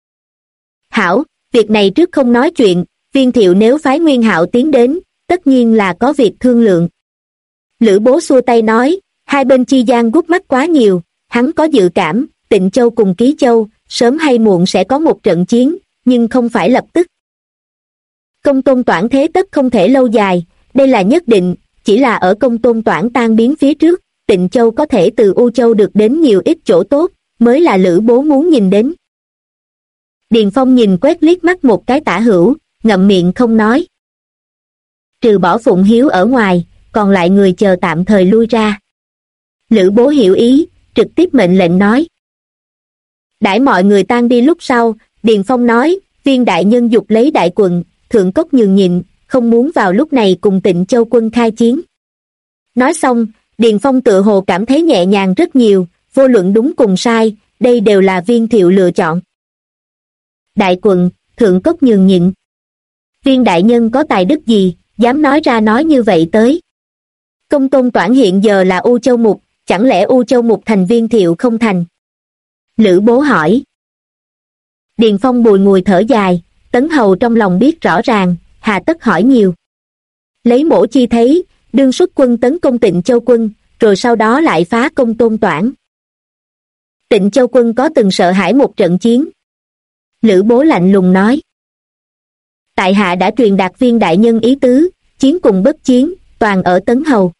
Hảo, việc này trước không nói chuyện, Viên Thiệu nếu phái Nguyên Hạo tiến đến, tất nhiên là có việc thương lượng. Lữ Bố xua tay nói, hai bên chi gian gút mắt quá nhiều, hắn có dự cảm, Tịnh Châu cùng Ký Châu, sớm hay muộn sẽ có một trận chiến, nhưng không phải lập tức. Công tôn Toản thế tất không thể lâu dài, đây là nhất định, chỉ là ở công tôn Toản tan biến phía trước, Tịnh Châu có thể từ U Châu được đến nhiều ít chỗ tốt, mới là Lữ Bố muốn nhìn đến. Điền Phong nhìn quét liếc mắt một cái tả hữu, ngậm miệng không nói. Trừ bỏ Phụng Hiếu ở ngoài, còn lại người chờ tạm thời lui ra. Lữ Bố hiểu ý, trực tiếp mệnh lệnh nói. Đãi mọi người tan đi lúc sau, Điền Phong nói, Viên đại nhân dục lấy đại quận, Thượng Cốc nhường nhịn, không muốn vào lúc này cùng Tịnh Châu quân khai chiến. Nói xong, Điền Phong tựa hồ cảm thấy nhẹ nhàng rất nhiều, vô luận đúng cùng sai, đây đều là Viên Thiệu lựa chọn. Đại quận, Thượng Cốc nhường nhịn. Viên đại nhân có tài đức gì, dám nói ra nói như vậy tới. Công tôn Toản hiện giờ là U Châu Mục, chẳng lẽ U Châu Mục thành Viên Thiệu không thành? Lữ Bố hỏi. Điền Phong bùi ngùi thở dài, Tấn Hầu trong lòng biết rõ ràng, hà tất hỏi nhiều. Lấy Mỗ chi thấy, đương xuất quân tấn công Tịnh Châu quân, rồi sau đó lại phá công tôn Toản. Tịnh Châu quân có từng sợ hãi một trận chiến? Lữ Bố lạnh lùng nói. Tại hạ đã truyền đạt Viên đại nhân ý tứ, chiến cùng bất chiến, toàn ở Tấn Hầu.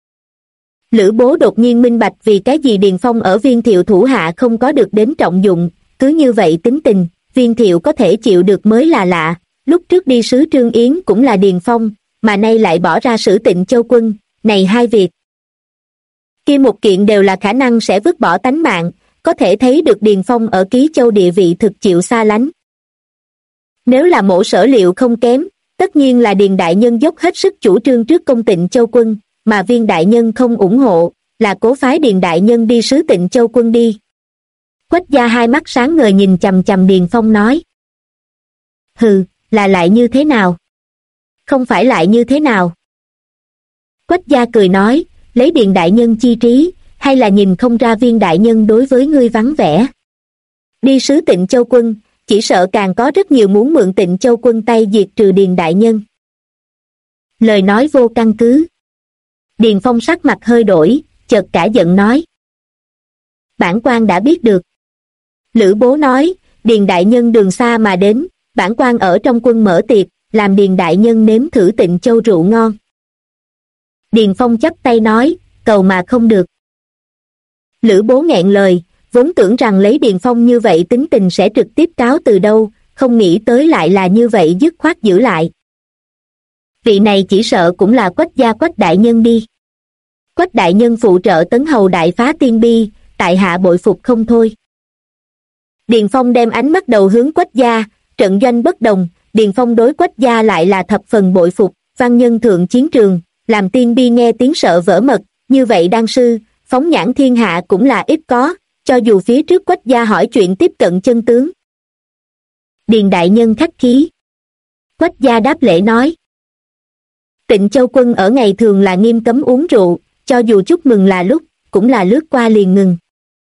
Lữ Bố đột nhiên minh bạch vì cái gì Điền Phong ở Viên Thiệu thủ hạ không có được đến trọng dụng, cứ như vậy tính tình, Viên Thiệu có thể chịu được mới là lạ, lúc trước đi sứ Trương Yến cũng là Điền Phong, mà nay lại bỏ ra sử Tịnh Châu quân, này hai việc. Kia một kiện đều là khả năng sẽ vứt bỏ tánh mạng, có thể thấy được Điền Phong ở Ký Châu địa vị thực chịu xa lánh. Nếu là Mỗ sở liệu không kém, tất nhiên là Điền đại nhân dốc hết sức chủ trương trước công Tịnh Châu quân, mà Viên đại nhân không ủng hộ, là cố phái Điền đại nhân đi sứ Tịnh Châu quân đi. Quách gia hai mắt sáng ngời nhìn chằm chằm Điền Phong nói. Hừ, là lại như thế nào? Không phải lại như thế nào? Quách gia cười nói, lấy Điền đại nhân chi trí, hay là nhìn không ra Viên đại nhân đối với ngươi vắng vẻ. Đi sứ Tịnh Châu quân, chỉ sợ càng có rất nhiều muốn mượn Tịnh Châu quân tay diệt trừ Điền đại nhân. Lời nói vô căn cứ. Điền Phong sắc mặt hơi đổi, chợt cả giận nói. Bản quan đã biết được. Lữ Bố nói, Điền đại nhân đường xa mà đến, bản quan ở trong quân mở tiệc, làm Điền đại nhân nếm thử Tịnh Châu rượu ngon. Điền Phong chắp tay nói, cầu mà không được. Lữ Bố nghẹn lời, vốn tưởng rằng lấy Điền Phong như vậy tính tình sẽ trực tiếp cáo từ đâu, không nghĩ tới lại là như vậy dứt khoát giữ lại. Vị này chỉ sợ cũng là Quách gia Quách đại nhân đi. Quách đại nhân phụ trợ tấn hầu đại phá tiên bi, tại hạ bội phục không thôi. Điền Phong đem ánh mắt đầu hướng Quách gia, trận doanh bất đồng, Điền Phong đối Quách gia lại là thập phần bội phục, văn nhân thượng chiến trường, làm tiên bi nghe tiếng sợ vỡ mật, như vậy đan sư, phóng nhãn thiên hạ cũng là ít có, cho dù phía trước Quách gia hỏi chuyện tiếp cận chân tướng. Điền đại nhân khách khí. Quách gia đáp lễ nói. Tịnh Châu quân ở ngày thường là nghiêm cấm uống rượu, cho dù chúc mừng là lúc, cũng là lướt qua liền ngừng.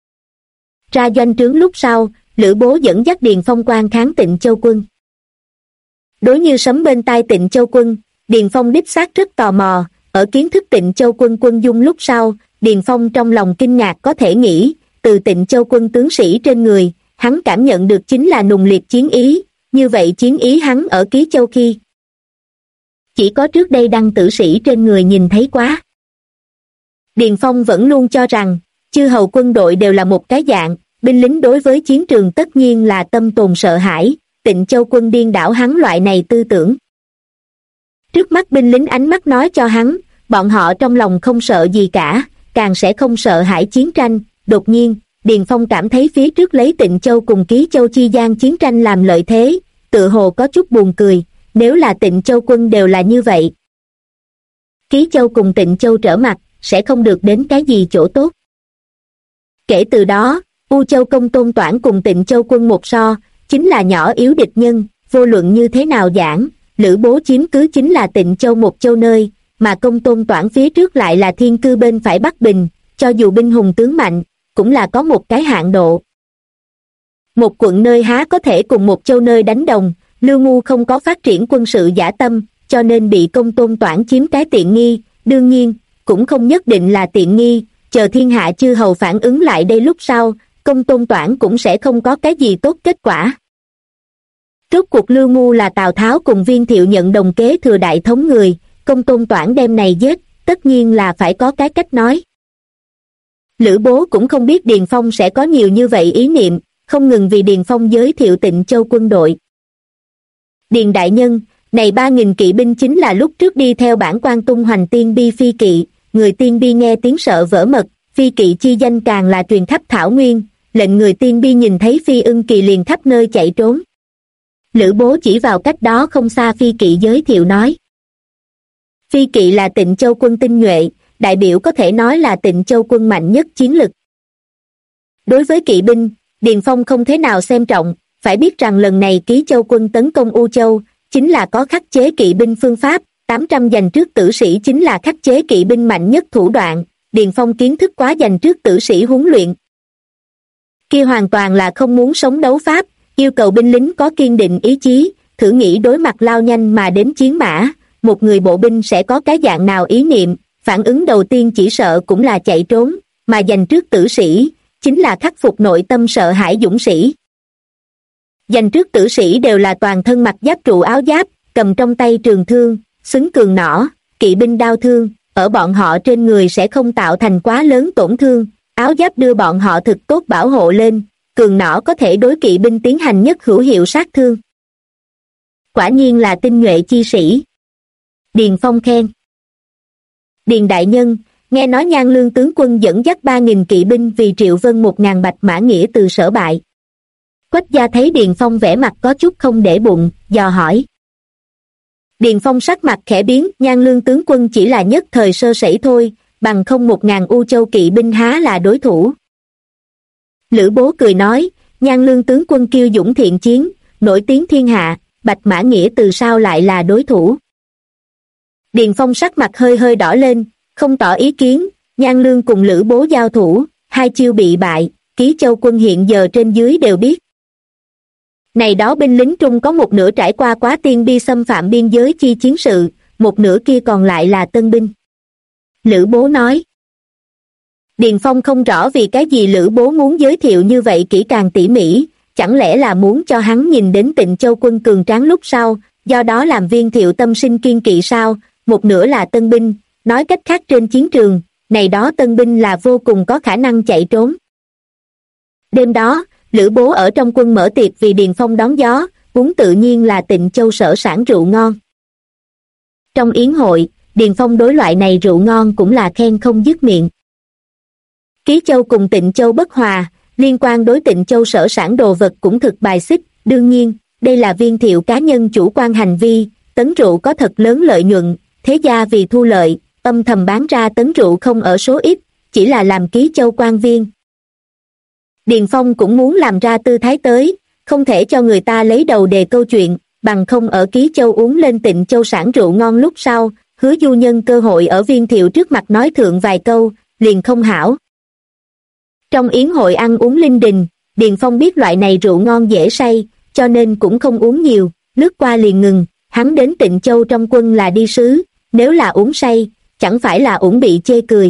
Ra doanh trướng lúc sau, Lữ Bố dẫn dắt Điền Phong quan kháng Tịnh Châu quân. Đối như sấm bên tai Tịnh Châu quân, Điền Phong đích xác rất tò mò, ở kiến thức Tịnh Châu quân quân dung lúc sau, Điền Phong trong lòng kinh ngạc có thể nghĩ, từ Tịnh Châu quân tướng sĩ trên người, hắn cảm nhận được chính là nùng liệt chiến ý, như vậy chiến ý hắn ở Ký Châu khi. Chỉ có trước đây đăng tử sĩ trên người nhìn thấy quá. Điền Phong vẫn luôn cho rằng, chư hầu quân đội đều là một cái dạng, binh lính đối với chiến trường tất nhiên là tâm tồn sợ hãi, Tịnh Châu quân điên đảo hắn loại này tư tưởng. Trước mắt binh lính ánh mắt nói cho hắn, bọn họ trong lòng không sợ gì cả, càng sẽ không sợ hãi chiến tranh. Đột nhiên, Điền Phong cảm thấy phía trước lấy Tịnh Châu cùng Ký Châu chi gian chiến tranh làm lợi thế, tự hồ có chút buồn cười, nếu là Tịnh Châu quân đều là như vậy. Ký Châu cùng Tịnh Châu trở mặt, sẽ không được đến cái gì chỗ tốt. Kể từ đó, U Châu Công Tôn Toản cùng Tịnh Châu quân một so, chính là nhỏ yếu địch nhân, vô luận như thế nào giảng, Lữ Bố chiếm cứ chính là Tịnh Châu một châu nơi, mà Công Tôn Toản phía trước lại là thiên cư bên phải Bắc Bình, cho dù binh hùng tướng mạnh, cũng là có một cái hạn độ. Một quận nơi há có thể cùng một châu nơi đánh đồng, Lưu Ngu không có phát triển quân sự dã tâm, cho nên bị Công Tôn Toản chiếm cái tiện nghi, đương nhiên, cũng không nhất định là tiện nghi, chờ thiên hạ chư hầu phản ứng lại đây lúc sau, Công Tôn Toản cũng sẽ không có cái gì tốt kết quả. Rốt cuộc Lưu Ngu là Tào Tháo cùng Viên Thiệu nhận đồng kế thừa đại thống người, Công Tôn Toản đem này giết, tất nhiên là phải có cái cách nói. Lữ Bố cũng không biết Điền Phong sẽ có nhiều như vậy ý niệm, không ngừng vì Điền Phong giới thiệu Tịnh Châu quân đội. Điền đại nhân, này 3.000 kỵ binh chính là lúc trước đi theo bản quan tung hoành tiên bi phi kỵ, người tiên bi nghe tiếng sợ vỡ mật, phi kỵ chi danh càng là truyền khắp thảo nguyên, lệnh người tiên bi nhìn thấy phi ưng kỳ liền khắp nơi chạy trốn. Lữ Bố chỉ vào cách đó không xa phi kỵ giới thiệu nói. Phi kỵ là Tịnh Châu quân tinh nhuệ, đại biểu có thể nói là Tịnh Châu quân mạnh nhất chiến lực. Đối với kỵ binh, Điền Phong không thế nào xem trọng, phải biết rằng lần này Ký Châu quân tấn công U Châu, chính là có khắc chế kỵ binh phương pháp, 800 dành trước tử sĩ chính là khắc chế kỵ binh mạnh nhất thủ đoạn, Điền Phong kiến thức quá dành trước tử sĩ huấn luyện. Kia hoàn toàn là không muốn sống đấu pháp, yêu cầu binh lính có kiên định ý chí, thử nghĩ đối mặt lao nhanh mà đến chiến mã, một người bộ binh sẽ có cái dạng nào ý niệm, phản ứng đầu tiên chỉ sợ cũng là chạy trốn, mà dành trước tử sĩ, chính là khắc phục nội tâm sợ hãi dũng sĩ. Dành trước tử sĩ đều là toàn thân mặc giáp trụ áo giáp, cầm trong tay trường thương, xứng cường nỏ, kỵ binh đao thương, ở bọn họ trên người sẽ không tạo thành quá lớn tổn thương, áo giáp đưa bọn họ thực tốt bảo hộ lên, cường nỏ có thể đối kỵ binh tiến hành nhất hữu hiệu sát thương. Quả nhiên là tinh nhuệ chi sĩ. Điền Phong khen. Điền đại nhân, nghe nói Nhan Lương tướng quân dẫn dắt 3.000 kỵ binh vì Triệu Vân 1.000 bạch mã nghĩa từ sở bại. Quách gia thấy Điền Phong vẻ mặt có chút không để bụng, dò hỏi. Điền Phong sắc mặt khẽ biến, Nhan Lương tướng quân chỉ là nhất thời sơ sẩy thôi, bằng không 1.000 U Châu kỵ binh há là đối thủ. Lữ Bố cười nói, Nhan Lương tướng quân kiêu dũng thiện chiến, nổi tiếng thiên hạ, bạch mã nghĩa từ sao lại là đối thủ. Điền Phong sắc mặt hơi hơi đỏ lên, không tỏ ý kiến, Nhan Lương cùng Lữ Bố giao thủ, hai chiêu bị bại, Ký Châu quân hiện giờ trên dưới đều biết. Này đó binh lính Trung có một nửa trải qua quá tiên bi xâm phạm biên giới chi chiến sự, một nửa kia còn lại là tân binh. Lữ Bố nói. Điền Phong không rõ vì cái gì Lữ Bố muốn giới thiệu như vậy kỹ càng tỉ mỉ, chẳng lẽ là muốn cho hắn nhìn đến Tịnh Châu quân cường tráng lúc sau, do đó làm Viên Thiệu tâm sinh kiên kỵ sao, một nửa là tân binh, nói cách khác trên chiến trường, này đó tân binh là vô cùng có khả năng chạy trốn. Đêm đó, Lữ Bố ở trong quân mở tiệc vì Điền Phong đón gió, uống tự nhiên là Tịnh Châu sở sản rượu ngon. Trong yến hội, Điền Phong đối loại này rượu ngon cũng là khen không dứt miệng. Ký Châu cùng Tịnh Châu bất hòa, liên quan đối Tịnh Châu sở sản đồ vật cũng thực bài xích, đương nhiên, đây là Viên Thiệu cá nhân chủ quan hành vi, tấn rượu có thật lớn lợi nhuận, thế gia vì thu lợi, âm thầm bán ra tấn rượu không ở số ít, chỉ là làm Ký Châu quan viên. Điền Phong cũng muốn làm ra tư thái tới, không thể cho người ta lấy đầu đề câu chuyện, bằng không ở Ký Châu uống lên Tịnh Châu sản rượu ngon lúc sau, Hứa Du nhân cơ hội ở Viên Thiệu trước mặt nói thượng vài câu, liền không hảo. Trong yến hội ăn uống linh đình, Điền Phong biết loại này rượu ngon dễ say, cho nên cũng không uống nhiều, lướt qua liền ngừng, hắn đến Tịnh Châu trong quân là đi sứ, nếu là uống say, chẳng phải là uổng bị chê cười.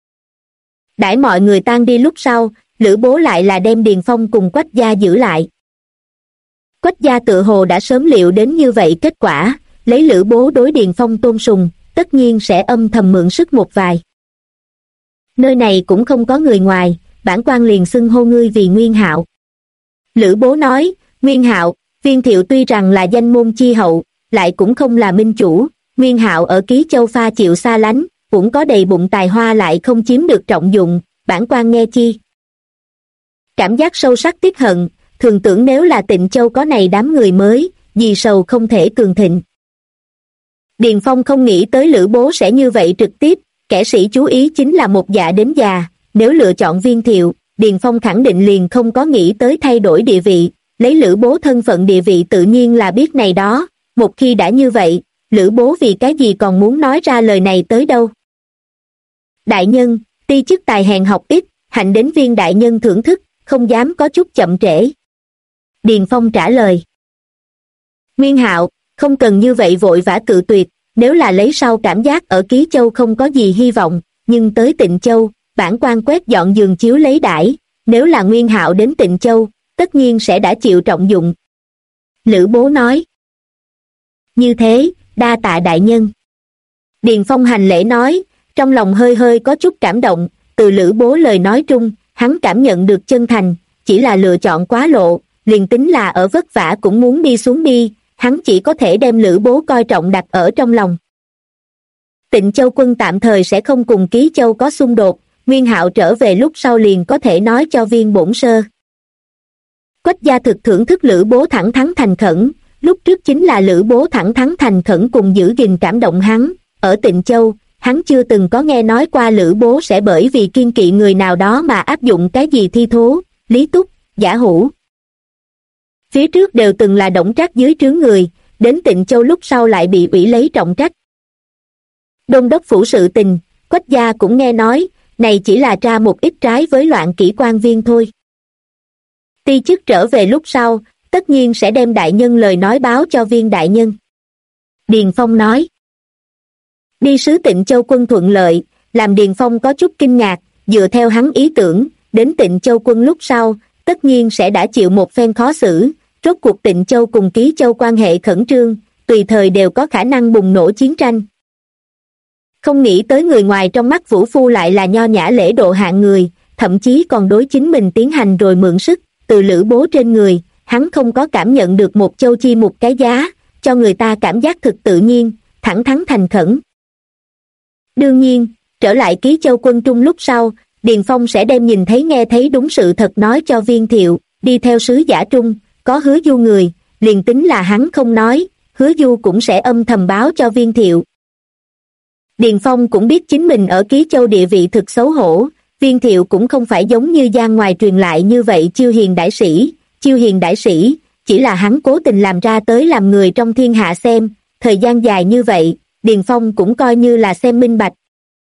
Đãi mọi người tan đi lúc sau, Lữ Bố lại là đem Điền Phong cùng Quách gia giữ lại. Quách gia tự hồ đã sớm liệu đến như vậy kết quả, lấy Lữ Bố đối Điền Phong tôn sùng, tất nhiên sẽ âm thầm mượn sức một vài. Nơi này cũng không có người ngoài, bản quan liền xưng hô ngươi vì Nguyên Hạo. Lữ Bố nói, Nguyên Hạo, Viên Thiệu tuy rằng là danh môn chi hậu, lại cũng không là minh chủ, Nguyên Hạo ở Ký Châu pha chịu xa lánh, cũng có đầy bụng tài hoa lại không chiếm được trọng dụng, bản quan nghe chi. Cảm giác sâu sắc tiếc hận, thường tưởng nếu là Tịnh Châu có này đám người mới, vì sầu không thể cường thịnh. Điền Phong không nghĩ tới Lữ Bố sẽ như vậy trực tiếp, kẻ sĩ chú ý chính là một dạ đến già, nếu lựa chọn Viên Thiệu, Điền Phong khẳng định liền không có nghĩ tới thay đổi địa vị, lấy Lữ Bố thân phận địa vị tự nhiên là biết này đó, một khi đã như vậy, Lữ Bố vì cái gì còn muốn nói ra lời này tới đâu. Đại nhân, ti chức tài hèn học ít, hạnh đến Viên đại nhân thưởng thức, không dám có chút chậm trễ. Điền Phong trả lời. Nguyên Hạo, không cần như vậy vội vã cự tuyệt, nếu là lấy sau cảm giác ở Ký Châu không có gì hy vọng, nhưng tới Tịnh Châu, bản quan quét dọn giường chiếu lấy đãi, nếu là Nguyên Hạo đến Tịnh Châu, tất nhiên sẽ đã chịu trọng dụng. Lữ Bố nói. Như thế, đa tạ đại nhân. Điền Phong hành lễ nói, trong lòng hơi hơi có chút cảm động, từ Lữ Bố lời nói trung, hắn cảm nhận được chân thành, chỉ là lựa chọn quá lộ, liền tính là ở vất vả cũng muốn đi xuống đi, hắn chỉ có thể đem Lữ Bố coi trọng đặt ở trong lòng. Tịnh Châu quân tạm thời sẽ không cùng Ký Châu có xung đột, Nguyên Hạo trở về lúc sau liền có thể nói cho Viên bổn sơ. Quách gia thực thưởng thức Lữ Bố thẳng thắn thành khẩn, lúc trước chính là Lữ Bố thẳng thắn thành khẩn cùng giữ gìn cảm động hắn, ở Tịnh Châu, hắn chưa từng có nghe nói qua Lữ Bố sẽ bởi vì kiên kỵ người nào đó mà áp dụng cái gì thi thố, lý túc, giả hủ. Phía trước đều từng là Đổng Trác dưới trướng người, đến Tịnh Châu lúc sau lại bị ủy lấy trọng trách. Đôn đốc phủ sự tình, Quách gia cũng nghe nói, này chỉ là tra một ít trái với loạn kỷ quan viên thôi. Ti chức trở về lúc sau, tất nhiên sẽ đem đại nhân lời nói báo cho Viên đại nhân. Điền Phong nói. Đi sứ Tịnh Châu quân thuận lợi, làm Điền Phong có chút kinh ngạc, dựa theo hắn ý tưởng, đến Tịnh Châu quân lúc sau, tất nhiên sẽ đã chịu một phen khó xử, rốt cuộc Tịnh Châu cùng Ký Châu quan hệ khẩn trương, tùy thời đều có khả năng bùng nổ chiến tranh. Không nghĩ tới người ngoài trong mắt Vũ Phu lại là nho nhã lễ độ hạng người, thậm chí còn đối chính mình tiến hành rồi mượn sức, từ Lữ Bố trên người, hắn không có cảm nhận được một châu chi một cái giá, cho người ta cảm giác thực tự nhiên, thẳng thắn thành khẩn. Đương nhiên, trở lại Ký Châu quân trung lúc sau, Điền Phong sẽ đem nhìn thấy nghe thấy đúng sự thật nói cho Viên Thiệu, đi theo sứ giả trung, có Hứa Du người, liền tính là hắn không nói, Hứa Du cũng sẽ âm thầm báo cho Viên Thiệu. Điền Phong cũng biết chính mình ở Ký Châu địa vị thực xấu hổ, Viên Thiệu cũng không phải giống như gian ngoài truyền lại như vậy chiêu hiền đại sĩ, chỉ là hắn cố tình làm ra tới làm người trong thiên hạ xem, thời gian dài như vậy, Điền Phong cũng coi như là xem minh bạch,